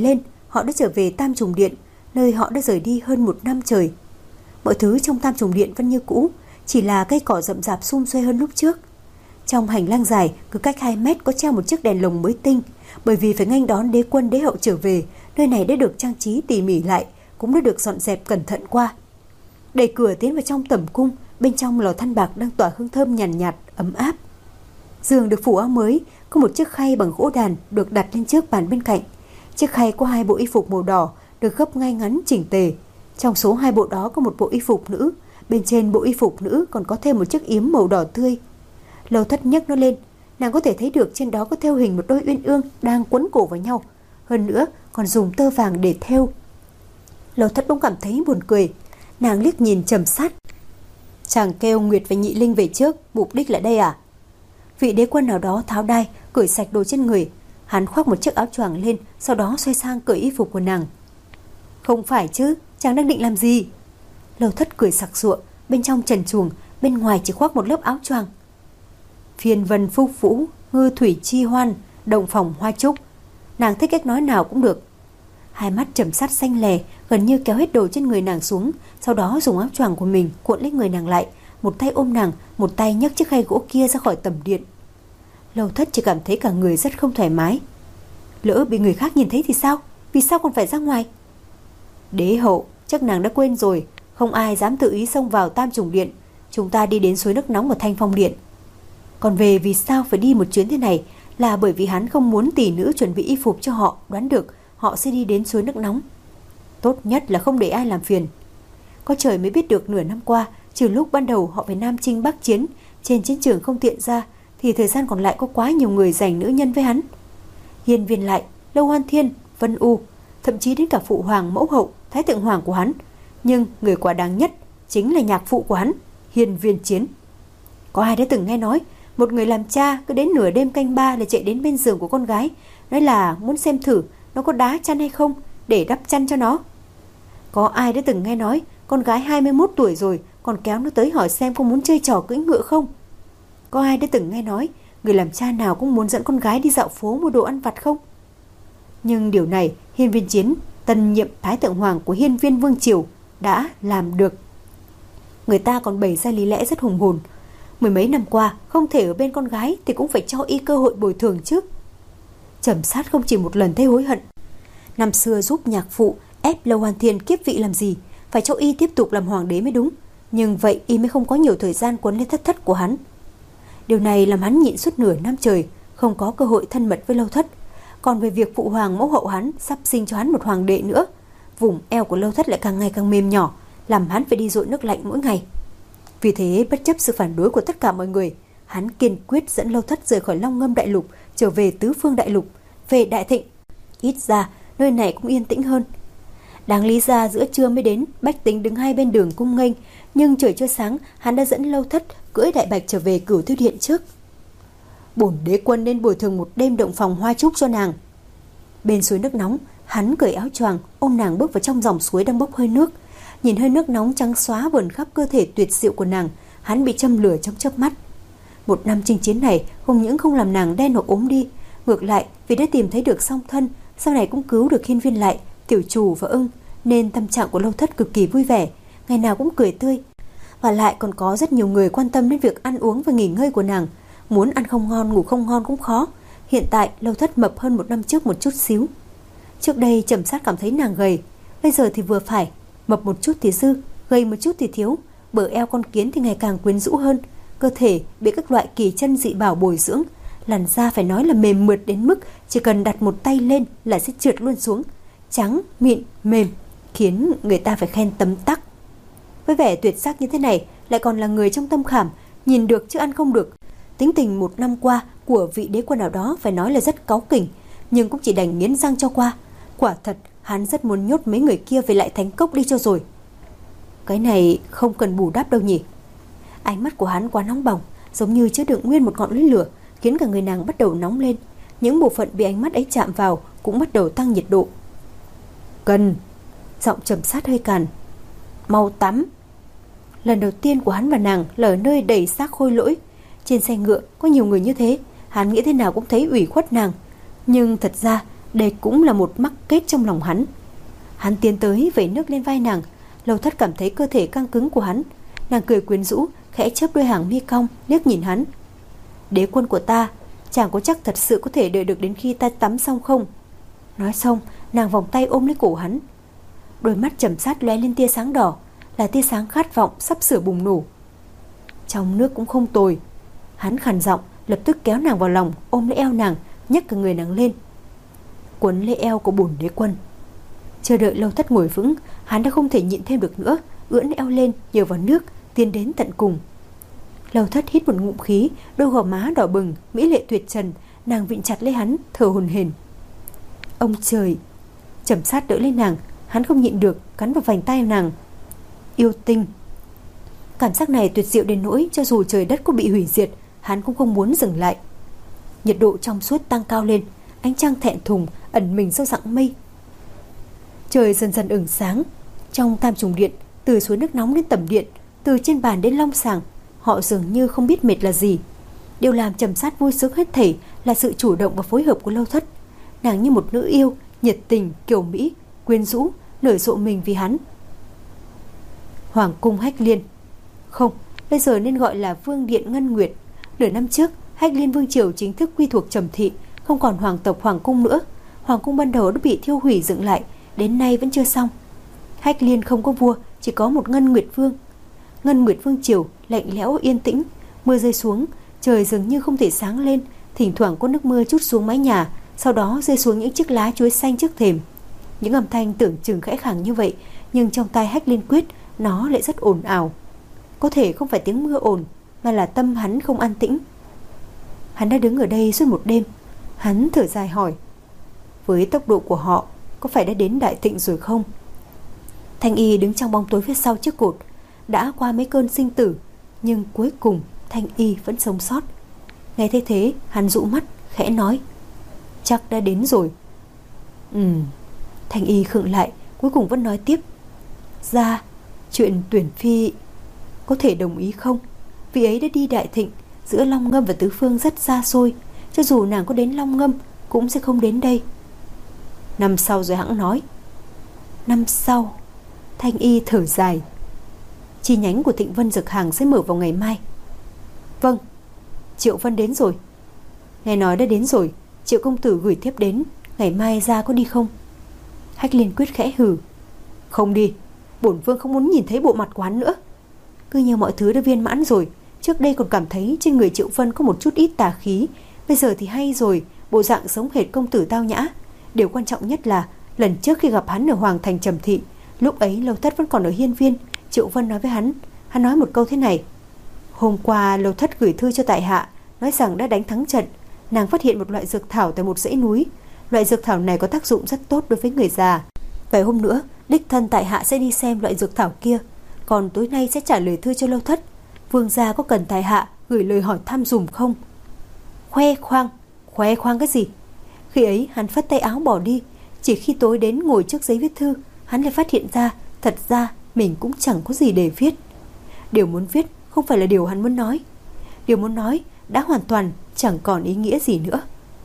Speaker 1: họ đã trở về Tam Trùng Điện, nơi họ đã rời đi hơn một năm trời. Mọi thứ trong Tam Trùng Điện vẫn như cũ, chỉ là cây cỏ rậm rạp sum xuê hơn lúc trước. Trong hành lang dài, cứ cách hai mét có treo một chiếc đèn lồng mới tinh, bởi vì phải nghênh đón đế quân đế hậu trở về, nơi này đã được trang trí tỉ mỉ lại, cũng đã được dọn dẹp cẩn thận qua. Đẩy cửa tiến vào trong tẩm cung, bên trong lò than bạc đang tỏa hương thơm nhàn nhạt, nhạt, ấm áp. Giường được phủ áo mới, có một chiếc khay bằng gỗ đàn được đặt lên trước bàn bên cạnh. Chiếc khay có hai bộ y phục màu đỏ được gấp ngay ngắn chỉnh tề. Trong số hai bộ đó có một bộ y phục nữ, bên trên bộ y phục nữ còn có thêm một chiếc yếm màu đỏ tươi. Lâu Thất nhấc nó lên, nàng có thể thấy được trên đó có thêu hình một đôi uyên ương đang quấn cổ vào nhau, hơn nữa còn dùng tơ vàng để thêu. Lâu Thất bỗng cảm thấy buồn cười, nàng liếc nhìn Trầm Sát. Chàng kêu Nguyệt và Nhị Linh về trước, mục đích là đây à? Vị đế quân nào đó tháo đai, cởi sạch đồ trên người, hắn khoác một chiếc áo choàng lên, sau đó xoay sang cởi y phục của nàng. Không phải chứ, chàng đang định làm gì? Lâu Thất cười sặc sụa, bên trong trần truồng, bên ngoài chỉ khoác một lớp áo choàng. Phiên vân phúc vũ, ngư thủy chi hoan, động phòng hoa trúc. Nàng thích cách nói nào cũng được. Hai mắt Trầm Sát xanh lè, gần như kéo hết đồ trên người nàng xuống, sau đó dùng áo choàng của mình cuộn lấy người nàng lại, một tay ôm nàng, một tay nhấc chiếc khay gỗ kia ra khỏi tầm điện. Lâu Thất chỉ cảm thấy cả người rất không thoải mái. Lỡ bị người khác nhìn thấy thì sao? Vì sao còn phải ra ngoài? Đế hậu, chắc nàng đã quên rồi, không ai dám tự ý xông vào Tam Trùng Điện. Chúng ta đi đến suối nước nóng ở Thanh Phong Điện. Còn về vì sao phải đi một chuyến thế này, là bởi vì hắn không muốn tỷ nữ chuẩn bị y phục cho họ, đoán được họ sẽ đi đến suối nước nóng. Tốt nhất là không để ai làm phiền. Có trời mới biết được nửa năm qua, trừ lúc ban đầu họ phải nam chinh bắc chiến, trên chiến trường không tiện ra, thì thời gian còn lại có quá nhiều người giành nữ nhân với hắn. Hiên Viên Lại, Lâu Hoan Thiên, Vân U, thậm chí đến cả phụ hoàng mẫu hậu, thái thượng hoàng của hắn. Nhưng người quá đáng nhất chính là nhạc phụ của hắn, Hiên Viên Chiến. Có ai đã từng nghe nói một người làm cha cứ đến nửa đêm canh ba là chạy đến bên giường của con gái, nói là muốn xem thử nó có đá chăn hay không để đắp chăn cho nó. Có ai đã từng nghe nói con gái hai mươi mốt tuổi rồi còn kéo nó tới hỏi xem có muốn chơi trò cưỡi ngựa không? Có ai đã từng nghe nói người làm cha nào cũng muốn dẫn con gái đi dạo phố mua đồ ăn vặt không? Nhưng điều này Hiên Viên Chiến, tân nhiệm thái thượng hoàng của Hiên Viên Vương Triều, đã làm được. Người ta còn bày ra lý lẽ rất hùng hồn. Mười mấy năm qua không thể ở bên con gái thì cũng phải cho y cơ hội bồi thường chứ. Trầm Sát không chỉ một lần thấy hối hận. Năm xưa giúp nhạc phụ ép Lâu Hoan Thiên kiếp vị làm gì, phải cho y tiếp tục làm hoàng đế mới đúng. Nhưng vậy y mới không có nhiều thời gian quấn lên thất thất của hắn. Điều này làm hắn nhịn suốt nửa năm trời, không có cơ hội thân mật với Lâu Thất. Còn về việc phụ hoàng mẫu hậu hắn sắp sinh cho hắn một hoàng đệ nữa, vùng eo của Lâu Thất lại càng ngày càng mềm nhỏ, làm hắn phải đi dội nước lạnh mỗi ngày. Vì thế bất chấp sự phản đối của tất cả mọi người, hắn kiên quyết dẫn Lâu Thất rời khỏi Long Ngâm Đại Lục, trở về Tứ Phương Đại Lục, về Đại Thịnh. Ít ra nơi này cũng yên tĩnh hơn. Đáng lý ra giữa trưa mới đến, bách tính đứng hai bên đường cung nghênh, nhưng trời chưa sáng hắn đã dẫn Lâu Thất cưỡi đại bạch trở về Cửu Tiêu Điện trước. Bổn đế quân nên bồi thường một đêm động phòng hoa trúc cho nàng. Bên suối nước nóng, hắn cởi áo choàng ôm nàng bước vào trong dòng suối đang bốc hơi nước. Nhìn hơi nước nóng trắng xóa vờn khắp cơ thể tuyệt diệu của nàng, hắn bị châm lửa trong chớp mắt. Một năm chinh chiến này không những không làm nàng đen hoặc ốm đi, ngược lại vì đã tìm thấy được song thân, sau này cũng cứu được Hiên Viên Lại, Tiểu Chủ và Ưng, nên tâm trạng của Lâu Thất cực kỳ vui vẻ, ngày nào cũng cười tươi. Và lại còn có rất nhiều người quan tâm đến việc ăn uống và nghỉ ngơi của nàng. Muốn ăn không ngon ngủ không ngon cũng khó. Hiện tại Lâu Thất mập hơn một năm trước một chút xíu. Trước đây Trầm Sát cảm thấy nàng gầy, bây giờ thì vừa phải, mập một chút thì dư, gầy một chút thì thiếu. Bờ eo con kiến thì ngày càng quyến rũ hơn, cơ thể bị các loại kỳ chân dị bảo bồi dưỡng, làn da phải nói là mềm mượt đến mức chỉ cần đặt một tay lên là sẽ trượt luôn xuống, trắng mịn mềm, khiến người ta phải khen tấm tắc. Với vẻ tuyệt sắc như thế này, lại còn là người trong tâm khảm, nhìn được chứ ăn không được. Tính tình một năm qua của vị đế quân nào đó phải nói là rất cáu kỉnh, nhưng cũng chỉ đành nghiến răng cho qua. Quả thật hắn rất muốn nhốt mấy người kia về lại Thánh Cốc đi cho rồi. Cái này không cần bù đắp đâu nhỉ. Ánh mắt của hắn quá nóng bỏng, giống như chứa đựng nguyên một ngọn lưỡi lửa, khiến cả người nàng bắt đầu nóng lên. Những bộ phận bị ánh mắt ấy chạm vào cũng bắt đầu tăng nhiệt độ. Cần. Giọng Trầm Sát hơi càn. Mau tắm. Lần đầu tiên của hắn và nàng là ở nơi đầy xác khôi lỗi. Trên xe ngựa có nhiều người như thế, hắn nghĩ thế nào cũng thấy ủy khuất nàng. Nhưng thật ra Đây cũng là một mắc kết trong lòng hắn. Hắn tiến tới vẩy nước lên vai nàng. Lâu Thất cảm thấy cơ thể căng cứng của hắn. Nàng cười quyến rũ, khẽ chớp đôi hàng mi cong, liếc nhìn hắn. Đế quân của ta, chàng có chắc thật sự có thể đợi được đến khi ta tắm xong không? Nói xong, nàng vòng tay ôm lấy cổ hắn. Đôi mắt trầm sát lóe lên tia sáng đỏ, là tia sáng khát vọng sắp sửa bùng nổ. Trong nước cũng không tồi. Hắn khàn giọng, lập tức kéo nàng vào lòng, ôm lấy eo nàng, nhấc cả người nàng lên, quấn lấy eo của bổn đế quân. Chờ đợi Lâu Thất ngồi vững, hắn đã không thể nhịn thêm được nữa, ưỡn eo lên nhờ vào nước, tiến đến tận cùng. Lâu Thất hít một ngụm khí, đôi gò má đỏ bừng, mỹ lệ tuyệt trần. Nàng vịn chặt lấy hắn, thở hổn hển. Ông trời! Trầm Sát đỡ lên nàng, hắn không nhịn được, cắn vào vành tay nàng. Yêu tinh! Cảm giác này tuyệt diệu đến nỗi cho dù trời đất có bị hủy diệt, hắn cũng không muốn dừng lại. Nhiệt độ trong suốt tăng cao lên, ánh trăng thẹn thùng ẩn mình sau dặng mây. Trời dần dần ửng sáng. Trong tam trùng điện, từ suối nước nóng đến tẩm điện, từ trên bàn đến long sàng, họ dường như không biết mệt là gì. Điều làm Trầm Sát vui sướng hết thảy là sự chủ động và phối hợp của Lâu Thất. Nàng như một nữ yêu, nhiệt tình, kiều mỹ, quyến rũ, nở rộ mình vì hắn. Hoàng cung Hách Liên, không, bây giờ nên gọi là Vương điện Ngân Nguyệt. Nửa năm trước, Hách Liên vương triều chính thức quy thuộc Trầm thị, không còn hoàng tộc hoàng cung nữa. Hoàng cung ban đầu đã bị thiêu hủy dựng lại, đến nay vẫn chưa xong. Hách Liên không có vua, chỉ có một Ngân Nguyệt vương. Ngân Nguyệt vương triều lạnh lẽo yên tĩnh, mưa rơi xuống, trời dường như không thể sáng lên, thỉnh thoảng có nước mưa trút xuống mái nhà, sau đó rơi xuống những chiếc lá chuối xanh trước thềm. Những âm thanh tưởng chừng khẽ khàng như vậy, nhưng trong tai Hách Liên quyết nó lại rất ồn ào. Có thể không phải tiếng mưa ồn, mà là tâm hắn không an tĩnh. Hắn đã đứng ở đây suốt một đêm. Hắn thở dài hỏi, với tốc độ của họ, có phải đã đến đại thịnh rồi không? Thanh Y đứng trong bóng tối phía sau chiếc cột. Đã qua mấy cơn sinh tử, nhưng cuối cùng Thanh Y vẫn sống sót. Nghe thấy thế, hắn dụ mắt khẽ nói, chắc đã đến rồi. Ừ. Thanh Y khựng lại, cuối cùng vẫn nói tiếp, ra chuyện tuyển phi có thể đồng ý không? Vị ấy đã đi đại thịnh, giữa Long Ngâm và Tứ Phương rất xa xôi. Cho dù nàng có đến Long Ngâm cũng sẽ không đến đây. Năm sau rồi hãng nói. Năm sau? Thanh Y thở dài. Chi nhánh của Thịnh Vân Dực Hàng sẽ mở vào ngày mai. Vâng. Triệu Vân đến rồi. Nghe nói đã đến rồi. Triệu công tử gửi thiếp đến, ngày mai ra có đi không? Hách Liên quyết khẽ hừ. Không đi, bổn vương không muốn nhìn thấy bộ mặt của hắn nữa. Cứ như mọi thứ đã viên mãn rồi. Trước đây còn cảm thấy trên người Triệu Vân có một chút ít tà khí, bây giờ thì hay rồi, bộ dạng sống hệt công tử tao nhã. Điều quan trọng nhất là lần trước khi gặp hắn ở Hoàng thành Trầm thị, lúc ấy Lâu Thất vẫn còn ở hiên viên, Triệu Vân nói với hắn, hắn nói một câu thế này: hôm qua Lâu Thất gửi thư cho tại hạ, nói rằng đã đánh thắng trận, nàng phát hiện một loại dược thảo tại một dãy núi. Loại dược thảo này có tác dụng rất tốt đối với người già. Vài hôm nữa đích thân tại hạ sẽ đi xem loại dược thảo kia, còn tối nay sẽ trả lời thư cho Lâu Thất. Vương gia có cần tại hạ gửi lời hỏi thăm dùm không? Khoe khoang. Khoe khoang cái gì? Khi ấy hắn phất tay áo bỏ đi. Chỉ khi tối đến ngồi trước giấy viết thư, hắn lại phát hiện ra thật ra mình cũng chẳng có gì để viết. Điều muốn viết không phải là điều hắn muốn nói. Điều muốn nói đã hoàn toàn chẳng còn ý nghĩa gì nữa.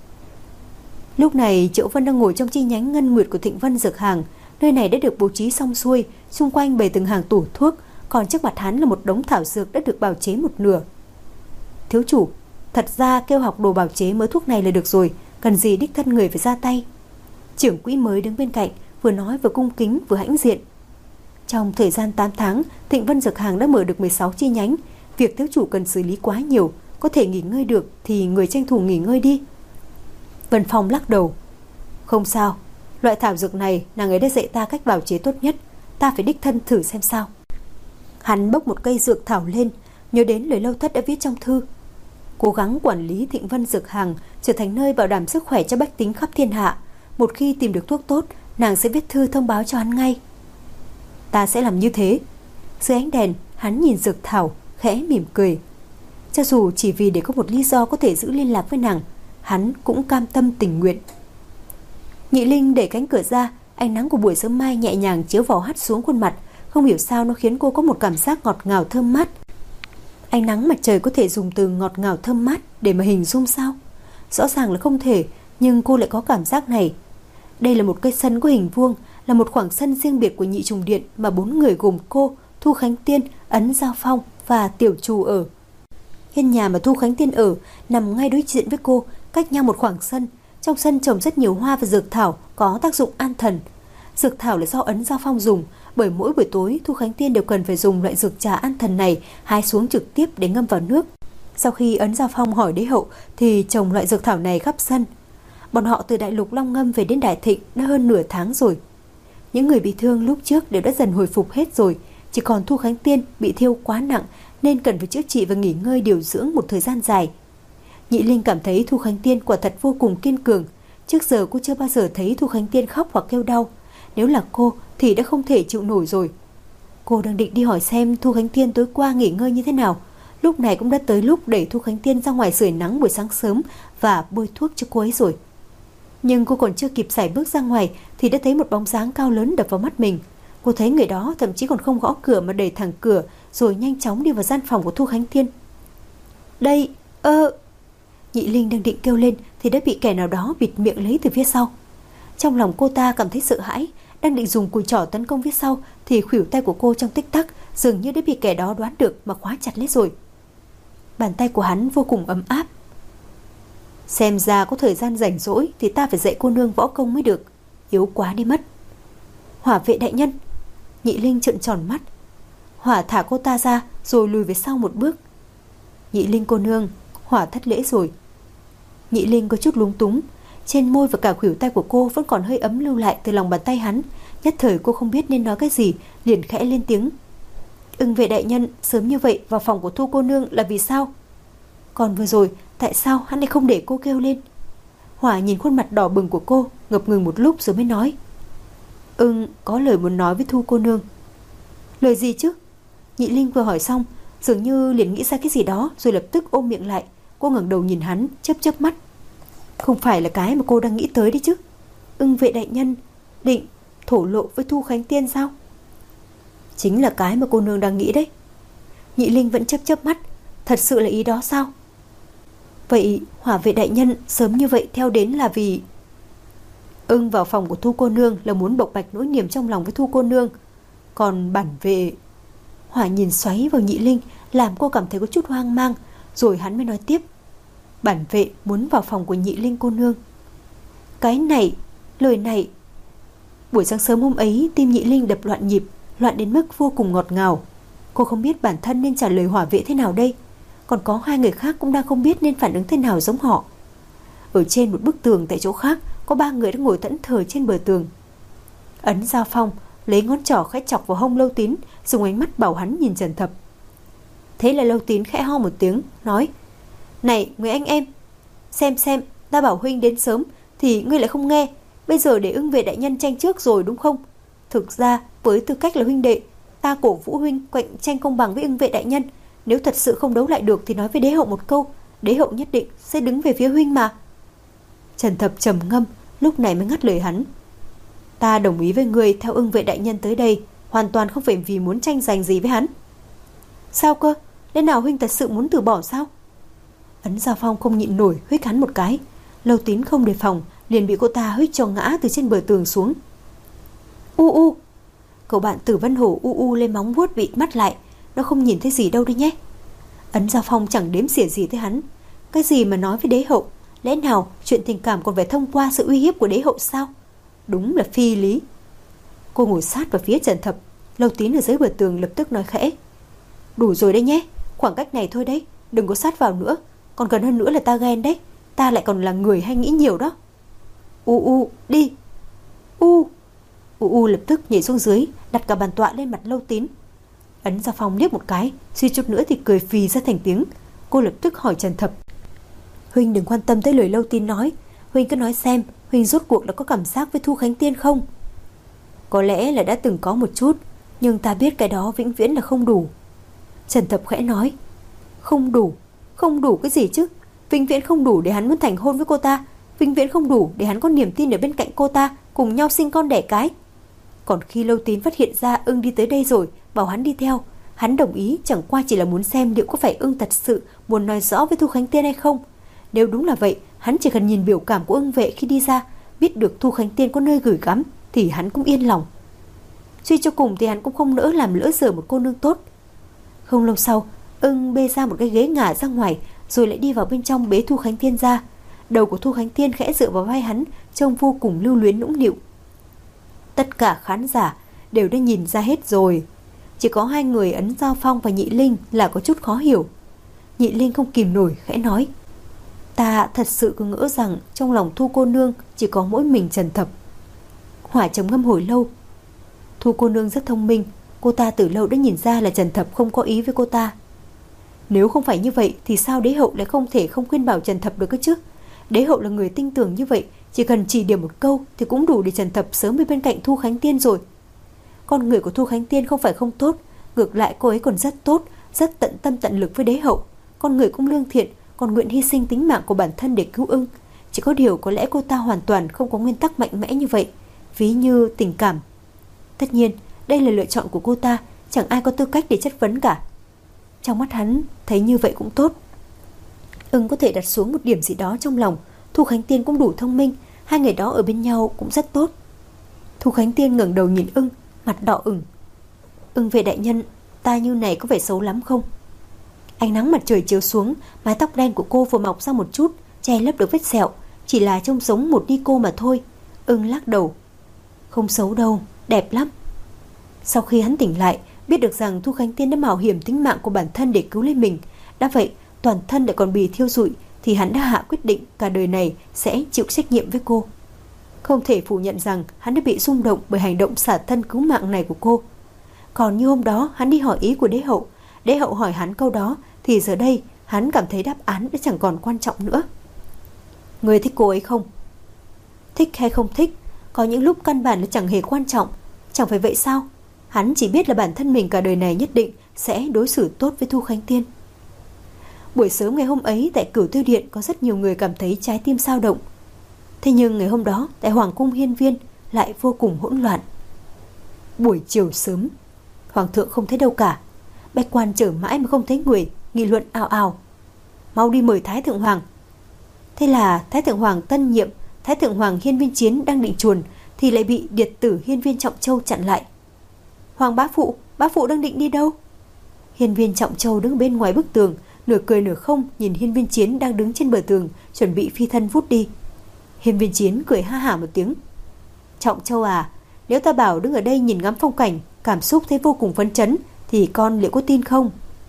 Speaker 1: Lúc này Triệu Vân đang ngồi trong chi nhánh Ngân Nguyệt của Thịnh Vân Dược Hàng. Nơi này đã được bố trí xong xuôi, xung quanh bày từng hàng tủ thuốc, còn trước mặt hắn là một đống thảo dược đã được bào chế một nửa. Thiếu chủ, thật ra kêu học đồ bào chế mớ thuốc này là được rồi, cần gì đích thân người phải ra tay. Trưởng quỹ mới đứng bên cạnh, vừa nói vừa cung kính vừa hãnh diện. Trong thời gian tám tháng, Thịnh Vân Dược Hàng đã mở được mười sáu chi nhánh. Việc thiếu chủ cần xử lý quá nhiều, có thể nghỉ ngơi được thì người tranh thủ nghỉ ngơi đi. Vân Phong lắc đầu. Không sao, loại thảo dược này nàng ấy đã dạy ta cách bào chế tốt nhất, ta phải đích thân thử xem sao. Hắn bốc một cây dược thảo lên, nhớ đến lời Lâu Thất đã viết trong thư, cố gắng quản lý Thịnh Vân Dược Hàng trở thành nơi bảo đảm sức khỏe cho bách tính khắp thiên hạ. Một khi tìm được thuốc tốt, nàng sẽ viết thư thông báo cho hắn ngay. Ta sẽ làm như thế. Dưới ánh đèn, hắn nhìn dược thảo, khẽ mỉm cười. Cho dù chỉ vì để có một lý do có thể giữ liên lạc với nàng, hắn cũng cam tâm tình nguyện. Nhị Linh đẩy cánh cửa ra, ánh nắng của buổi sớm mai nhẹ nhàng chiếu vào hắt xuống khuôn mặt. Không hiểu sao nó khiến cô có một cảm giác ngọt ngào thơm mát. Ánh nắng mặt trời có thể dùng từ ngọt ngào thơm mát để mà hình dung sao? Rõ ràng là không thể, nhưng cô lại có cảm giác này. Đây là một cây sân có hình vuông, là một khoảng sân riêng biệt của Nhị Trùng Điện mà bốn người gồm cô, Thu Khánh Tiên, Ấn Giao Phong và Tiểu Trù ở. Hiên nhà mà Thu Khánh Tiên ở nằm ngay đối diện với cô, cách nhau một khoảng sân. Trong sân trồng rất nhiều hoa và dược thảo có tác dụng an thần. Dược thảo là do Ấn Giao Phong dùng, bởi mỗi buổi tối Thu Khánh Tiên đều cần phải dùng loại dược trà an thần này hái xuống trực tiếp để ngâm vào nước. Sau khi Ấn Giao Phong hỏi đế hậu thì trồng loại dược thảo này khắp sân. Bọn họ từ Đại Lục Long Ngâm về đến Đại Thịnh đã hơn nửa tháng rồi. Những người bị thương lúc trước đều đã dần hồi phục hết rồi, chỉ còn Thu Khánh Tiên bị thiêu quá nặng nên cần phải chữa trị và nghỉ ngơi điều dưỡng một thời gian dài. Nhị Linh cảm thấy Thu Khánh Tiên quả thật vô cùng kiên cường. Trước giờ cô chưa bao giờ thấy Thu Khánh Tiên khóc hoặc kêu đau. Nếu là cô thì đã không thể chịu nổi rồi. Cô đang định đi hỏi xem Thu Khánh Tiên tối qua nghỉ ngơi như thế nào. Lúc này cũng đã tới lúc đẩy Thu Khánh Tiên ra ngoài sưởi nắng buổi sáng sớm và bôi thuốc cho cô ấy rồi. Nhưng cô còn chưa kịp sải bước ra ngoài thì đã thấy một bóng dáng cao lớn đập vào mắt mình. Cô thấy người đó thậm chí còn không gõ cửa mà đẩy thẳng cửa, rồi nhanh chóng đi vào gian phòng của Thu Khánh Tiên. Đây, ơ... Nhị Linh đang định kêu lên thì đã bị kẻ nào đó bịt miệng lấy từ phía sau. Trong lòng cô ta cảm thấy sợ hãi, đang định dùng cùi trỏ tấn công phía sau thì khuỷu tay của cô trong tích tắc dường như đã bị kẻ đó đoán được mà khóa chặt lấy rồi. Bàn tay của hắn vô cùng ấm áp. Xem ra có thời gian rảnh rỗi thì ta phải dạy cô nương võ công mới được, yếu quá đi mất. Hỏa vệ đại nhân. Nhị Linh trợn tròn mắt. Hỏa thả cô ta ra rồi lùi về sau một bước. Nhị Linh cô nương, Hỏa thất lễ rồi. Nhị Linh có chút lúng túng. Trên môi và cả khuỷu tay của cô vẫn còn hơi ấm lưu lại từ lòng bàn tay hắn. Nhất thời cô không biết nên nói cái gì, liền khẽ lên tiếng. Ưng vệ đại nhân sớm như vậy vào phòng của Thu cô nương là vì sao? Còn vừa rồi tại sao hắn lại không để cô kêu lên? Hỏa nhìn khuôn mặt đỏ bừng của cô, ngập ngừng một lúc rồi mới nói. Ưng có lời muốn nói với Thu cô nương. Lời gì chứ? Nhị Linh vừa hỏi xong dường như liền nghĩ ra cái gì đó rồi lập tức ôm miệng lại. Cô ngẩng đầu nhìn hắn, chớp chớp mắt. Không phải là cái mà cô đang nghĩ tới đấy chứ? Ưng vệ đại nhân định thổ lộ với Thu Khánh Tiên sao? Chính là cái mà cô nương đang nghĩ đấy. Nhị Linh vẫn chớp chớp mắt. Thật sự là ý đó sao? Vậy Hỏa vệ đại nhân sớm như vậy theo đến là vì... Ưng vào phòng của Thu cô nương là muốn bộc bạch nỗi niềm trong lòng với Thu cô nương. Còn bản vệ... Hỏa nhìn xoáy vào Nhị Linh làm cô cảm thấy có chút hoang mang. Rồi hắn mới nói tiếp. Bản vệ muốn vào phòng của Nhị Linh cô nương. Cái này, lời này... Buổi sáng sớm hôm ấy tim Nhị Linh đập loạn nhịp, loạn đến mức vô cùng ngọt ngào. Cô không biết bản thân nên trả lời Hỏa vệ thế nào đây. Còn có hai người khác cũng đang không biết nên phản ứng thế nào giống họ. Ở trên một bức tường tại chỗ khác có ba người đang ngồi thẫn thờ trên bờ tường. Ấn Giao Phong lấy ngón trỏ khẽ chọc vào hông Lâu Tín, dùng ánh mắt bảo hắn nhìn Trần Thập. Thế là Lâu Tín khẽ ho một tiếng, nói: Này người anh em, xem xem, ta bảo huynh đến sớm thì ngươi lại không nghe. Bây giờ để Ưng vệ đại nhân tranh trước rồi đúng không? Thực ra với tư cách là huynh đệ, ta cổ vũ huynh cạnh tranh công bằng với Ưng vệ đại nhân. Nếu thật sự không đấu lại được thì nói với đế hậu một câu, đế hậu nhất định sẽ đứng về phía huynh mà. Trần Thập trầm ngâm, lúc này mới ngắt lời hắn. Ta đồng ý với người theo Ưng vệ đại nhân tới đây, hoàn toàn không phải vì muốn tranh giành gì với hắn. Sao cơ? Lẽ nào huynh thật sự muốn từ bỏ sao? Ấn Giao Phong không nhịn nổi huých hắn một cái. Lâu Tín không đề phòng liền bị cô ta huých cho ngã từ trên bờ tường xuống. U u. Cậu bạn Tử Văn Hổ u u lên móng vuốt bị mắt lại. Nó không nhìn thấy gì đâu đấy nhé. Ấn Giao Phong chẳng đếm xỉa gì tới hắn. Cái gì mà nói với đế hậu? Lẽ nào chuyện tình cảm còn phải thông qua sự uy hiếp của đế hậu sao? Đúng là phi lý. Cô ngồi sát vào phía Trần Thập. Lâu Tín ở dưới bờ tường lập tức nói khẽ. Đủ rồi đấy nhé, khoảng cách này thôi đấy, đừng có sát vào nữa. Còn gần hơn nữa là ta ghen đấy. Ta lại còn là người hay nghĩ nhiều đó. U u, đi. U U u lập tức nhảy xuống dưới, đặt cả bàn tọa lên mặt Lâu Tín. Ấn Giao Phong liếc một cái, suy chút nữa thì cười phì ra thành tiếng. Cô lập tức hỏi Trần Thập. Huynh đừng quan tâm tới lời Lâu Tín nói. Huynh cứ nói xem, huynh rốt cuộc đã có cảm giác với Thu Khánh Tiên không? Có lẽ là đã từng có một chút, nhưng ta biết cái đó vĩnh viễn là không đủ. Trần Thập khẽ nói. Không đủ? Không đủ cái gì chứ? Vĩnh viễn không đủ để hắn muốn thành hôn với cô ta. Vĩnh viễn không đủ để hắn có niềm tin ở bên cạnh cô ta, cùng nhau sinh con đẻ cái. Còn khi Lâu Tín phát hiện ra Ưng đi tới đây rồi, bảo hắn đi theo, hắn đồng ý chẳng qua chỉ là muốn xem liệu có phải Ưng thật sự muốn nói rõ với Thu Khánh Tiên hay không. Nếu đúng là vậy, hắn chỉ cần nhìn biểu cảm của Ưng vệ khi đi ra, biết được Thu Khánh Tiên có nơi gửi gắm thì hắn cũng yên lòng. Suy cho cùng thì hắn cũng không nỡ làm lỡ dở một cô nương tốt. Không lâu sau, Ưng bê ra một cái ghế ngả ra ngoài, rồi lại đi vào bên trong bế Thu Khánh Tiên ra. Đầu của Thu Khánh Tiên khẽ dựa vào vai hắn, trông vô cùng lưu luyến nũng nịu. Tất cả khán giả đều đã nhìn ra hết rồi. Chỉ có hai người Ấn Giao Phong và Nhị Linh là có chút khó hiểu. Nhị Linh không kìm nổi khẽ nói: Ta thật sự cứ ngỡ rằng trong lòng Thu cô nương chỉ có mỗi mình Trần Thập. Hỏa trầm ngâm hồi lâu. Thu cô nương rất thông minh, cô ta từ lâu đã nhìn ra là Trần Thập không có ý với cô ta. Nếu không phải như vậy thì sao đế hậu lại không thể không khuyên bảo Trần Thập được cơ chứ? Đế hậu là người tinh tường như vậy, chỉ cần chỉ điểm một câu thì cũng đủ để Trần Thập sớm bên bên cạnh Thu Khánh Tiên rồi. Con người của Thu Khánh Tiên không phải không tốt, ngược lại cô ấy còn rất tốt, rất tận tâm tận lực với đế hậu. Con người cũng lương thiện, còn nguyện hy sinh tính mạng của bản thân để cứu Ưng. Chỉ có điều có lẽ cô ta hoàn toàn không có nguyên tắc mạnh mẽ như vậy, ví như tình cảm. Tất nhiên, đây là lựa chọn của cô ta, chẳng ai có tư cách để chất vấn cả. Trong mắt hắn, thấy như vậy cũng tốt. Ưng có thể đặt xuống một điểm gì đó trong lòng. Thu Khánh Tiên cũng đủ thông minh, hai người đó ở bên nhau cũng rất tốt. Thu Khánh Tiên ngẩng đầu nhìn Ưng, mặt đỏ ửng. Ưng vệ đại nhân, ta như này có vẻ xấu lắm không? Ánh nắng mặt trời chiếu xuống, mái tóc đen của cô vừa mọc ra một chút, che lấp được vết sẹo, chỉ là trông giống một ni cô mà thôi. Ưng lắc đầu. Không xấu đâu, đẹp lắm. Sau khi hắn tỉnh lại, biết được rằng Thu Khánh Tiên đã mạo hiểm tính mạng của bản thân để cứu lấy mình, đã vậy toàn thân lại còn bị thiêu rụi, thì hắn đã hạ quyết định cả đời này sẽ chịu trách nhiệm với cô. Không thể phủ nhận rằng hắn đã bị rung động bởi hành động xả thân cứu mạng này của cô. Còn như hôm đó hắn đi hỏi ý của đế hậu, đế hậu hỏi hắn câu đó, thì giờ đây hắn cảm thấy đáp án đã chẳng còn quan trọng nữa. Người thích cô ấy không? Thích hay không thích, có những lúc căn bản là chẳng hề quan trọng. Chẳng phải vậy sao? Hắn chỉ biết là bản thân mình cả đời này nhất định sẽ đối xử tốt với Thu Khánh Tiên. Buổi sớm ngày hôm ấy tại Cửu Tiêu Điện có rất nhiều người cảm thấy trái tim dao động. Thế nhưng ngày hôm đó tại Hoàng cung Hiên Viên lại vô cùng hỗn loạn. Buổi chiều sớm, Hoàng thượng không thấy đâu cả. Bách quan chờ mãi mà không thấy người, nghị luận ào ào. Mau đi mời Thái Thượng Hoàng. Thế là Thái Thượng Hoàng tân nhiệm, Thái Thượng Hoàng Hiên Viên Chiến đang định chuồn thì lại bị điệt tử Hiên Viên Trọng Châu chặn lại. Hoàng bá phụ, bá phụ đang định đi đâu? Hiên Viên Trọng Châu đứng bên ngoài bức tường, nửa cười nửa không nhìn Hiên Viên Chiến đang đứng trên bờ tường, chuẩn bị phi thân vút đi. Hiên Viên Chiến cười ha hả một tiếng. Trọng Châu à, nếu ta bảo đứng ở đây nhìn ngắm phong cảnh, cảm xúc thấy vô cùng phấn chấn, thì con liệu có tin không?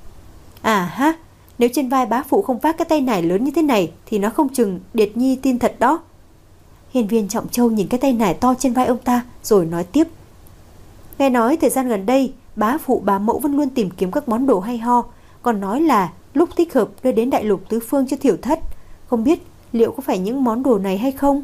Speaker 1: À ha, nếu trên vai bá phụ không vác cái tay nải lớn như thế này thì nó không chừng Điệt Nhi tin thật đó. Hiên Viên Trọng Châu nhìn cái tay nải to trên vai ông ta rồi nói tiếp. Nghe nói thời gian gần đây bá phụ bá mẫu vẫn luôn tìm kiếm các món đồ hay ho, còn nói là lúc thích hợp đưa đến đại lục tứ phương cho Thiểu Thất. Không biết liệu có phải những món đồ này hay không?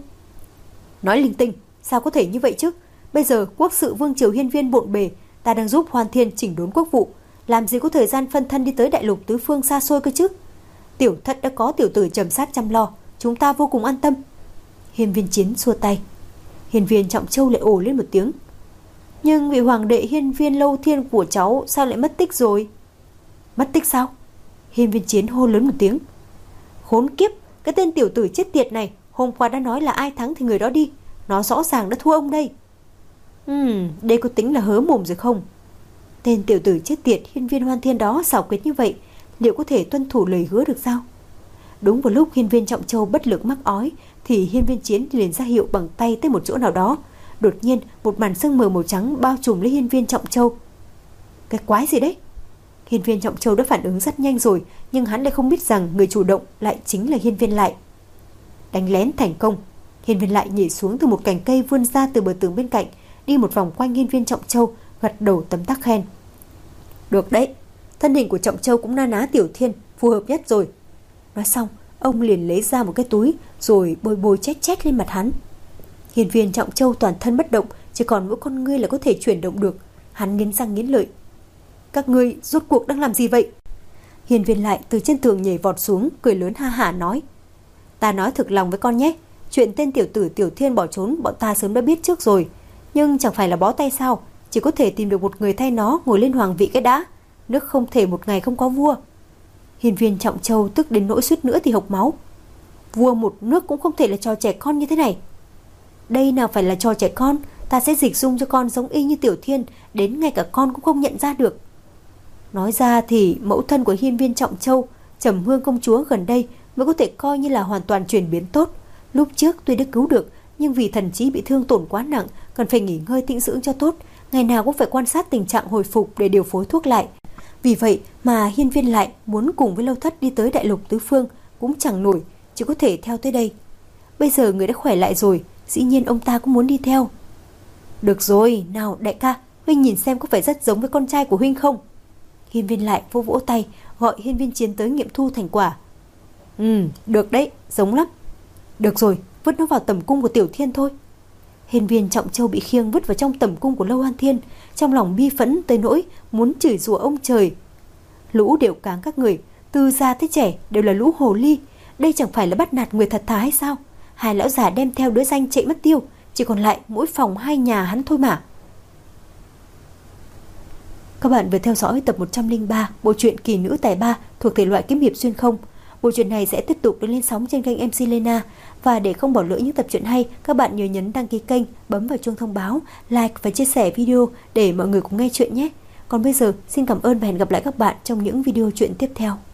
Speaker 1: Nói linh tinh, sao có thể như vậy chứ? Bây giờ quốc sự vương triều Hiên Viên bộn bề, ta đang giúp Hoan Thiên chỉnh đốn quốc vụ, làm gì có thời gian phân thân đi tới đại lục tứ phương xa xôi cơ chứ? Tiểu Thất đã có tiểu tử trầm sát chăm lo, chúng ta vô cùng an tâm. Hiên Viên Chiến xua tay. Hiên Viên Trọng Châu lại ồ lên một tiếng. Nhưng vị hoàng đệ Hiên Viên Lâu Thiên của cháu sao lại mất tích rồi? Mất tích sao? Hiên Viên Chiến hô lớn một tiếng. Khốn kiếp, cái tên tiểu tử chết tiệt này hôm qua đã nói là ai thắng thì người đó đi. Nó rõ ràng đã thua ông đây. Ừm, đây có tính là hớ mồm rồi không? Tên tiểu tử chết tiệt Hiên Viên Hoan Thiên đó xảo quyệt như vậy, liệu có thể tuân thủ lời hứa được sao? Đúng vào lúc Hiên Viên Trọng Châu bất lực mắc ói thì Hiên Viên Chiến liền ra hiệu bằng tay tới một chỗ nào đó. Đột nhiên một màn sương mờ màu trắng bao trùm lấy Hiên Viên Trọng Châu. Cái quái gì đấy? Hiên Viên Trọng Châu đã phản ứng rất nhanh rồi, nhưng hắn lại không biết rằng người chủ động lại chính là Hiên Viên Lại. Đánh lén thành công, Hiên Viên Lại nhảy xuống từ một cành cây vươn ra từ bờ tường bên cạnh, đi một vòng quanh Hiên Viên Trọng Châu, gật đầu tấm tắc khen. Được đấy, thân hình của Trọng Châu cũng na ná Tiểu Thiên, phù hợp nhất rồi. Nói xong, ông liền lấy ra một cái túi rồi bôi bôi chét chét lên mặt hắn. Hiên Viên Trọng Châu toàn thân bất động, chỉ còn mỗi con ngươi là có thể chuyển động được. Hắn nghiến răng nghiến lợi. Các ngươi rốt cuộc đang làm gì vậy? Hiên Viên Lại từ trên tường nhảy vọt xuống, cười lớn ha hả nói. Ta nói thực lòng với con nhé, chuyện tên tiểu tử Tiểu Thiên bỏ trốn bọn ta sớm đã biết trước rồi. Nhưng chẳng phải là bó tay sao, chỉ có thể tìm được một người thay nó ngồi lên hoàng vị cái đã. Nước không thể một ngày không có vua. Hiên Viên Trọng Châu tức đến nỗi suýt nữa thì hộc máu. Vua một nước cũng không thể là trò trẻ con như thế này. Đây nào phải là trò trẻ con, ta sẽ dịch dung cho con giống y như Tiểu Thiên, đến ngay cả con cũng không nhận ra được. Nói ra thì mẫu thân của hiên viên Trọng Châu, Trầm Hương công chúa gần đây mới có thể coi như là hoàn toàn chuyển biến tốt. Lúc trước tuy đã cứu được, nhưng vì thần trí bị thương tổn quá nặng, cần phải nghỉ ngơi tĩnh dưỡng cho tốt, ngày nào cũng phải quan sát tình trạng hồi phục để điều phối thuốc lại. Vì vậy mà hiên viên lại muốn cùng với Lâu Thất đi tới đại lục tứ phương cũng chẳng nổi, chỉ có thể theo tới đây. Bây giờ người đã khỏe lại rồi, dĩ nhiên ông ta cũng muốn đi theo. Được rồi, nào đại ca, huynh nhìn xem có phải rất giống với con trai của huynh không? Hiên viên lại vỗ vỗ tay, gọi hiên viên Chiến tới nghiệm thu thành quả. Ừ, được đấy, giống lắm. Được rồi, vứt nó vào tẩm cung của Tiểu Thiên thôi. Hiên viên Trọng Châu bị khiêng vứt vào trong tẩm cung của Lâu An Thiên, trong lòng bi phẫn tới nỗi muốn chửi rủa ông trời. Lũ đều cáng các người, từ già tới trẻ đều là lũ hồ ly, đây chẳng phải là bắt nạt người thật thà hay sao? Hai lão già đem theo đứa danh chạy mất tiêu, chỉ còn lại mỗi phòng hai nhà hắn thôi mà. Các bạn vừa theo dõi tập một trăm lẻ ba bộ truyện Kỳ Nữ Tài Ba thuộc thể loại kiếm hiệp xuyên không. Bộ truyện này sẽ tiếp tục được lên sóng trên kênh em xê Lena. Và để không bỏ lỡ những tập truyện hay, các bạn nhớ nhấn đăng ký kênh, bấm vào chuông thông báo, like và chia sẻ video để mọi người cùng nghe chuyện nhé. Còn bây giờ, xin cảm ơn và hẹn gặp lại các bạn trong những video truyện tiếp theo.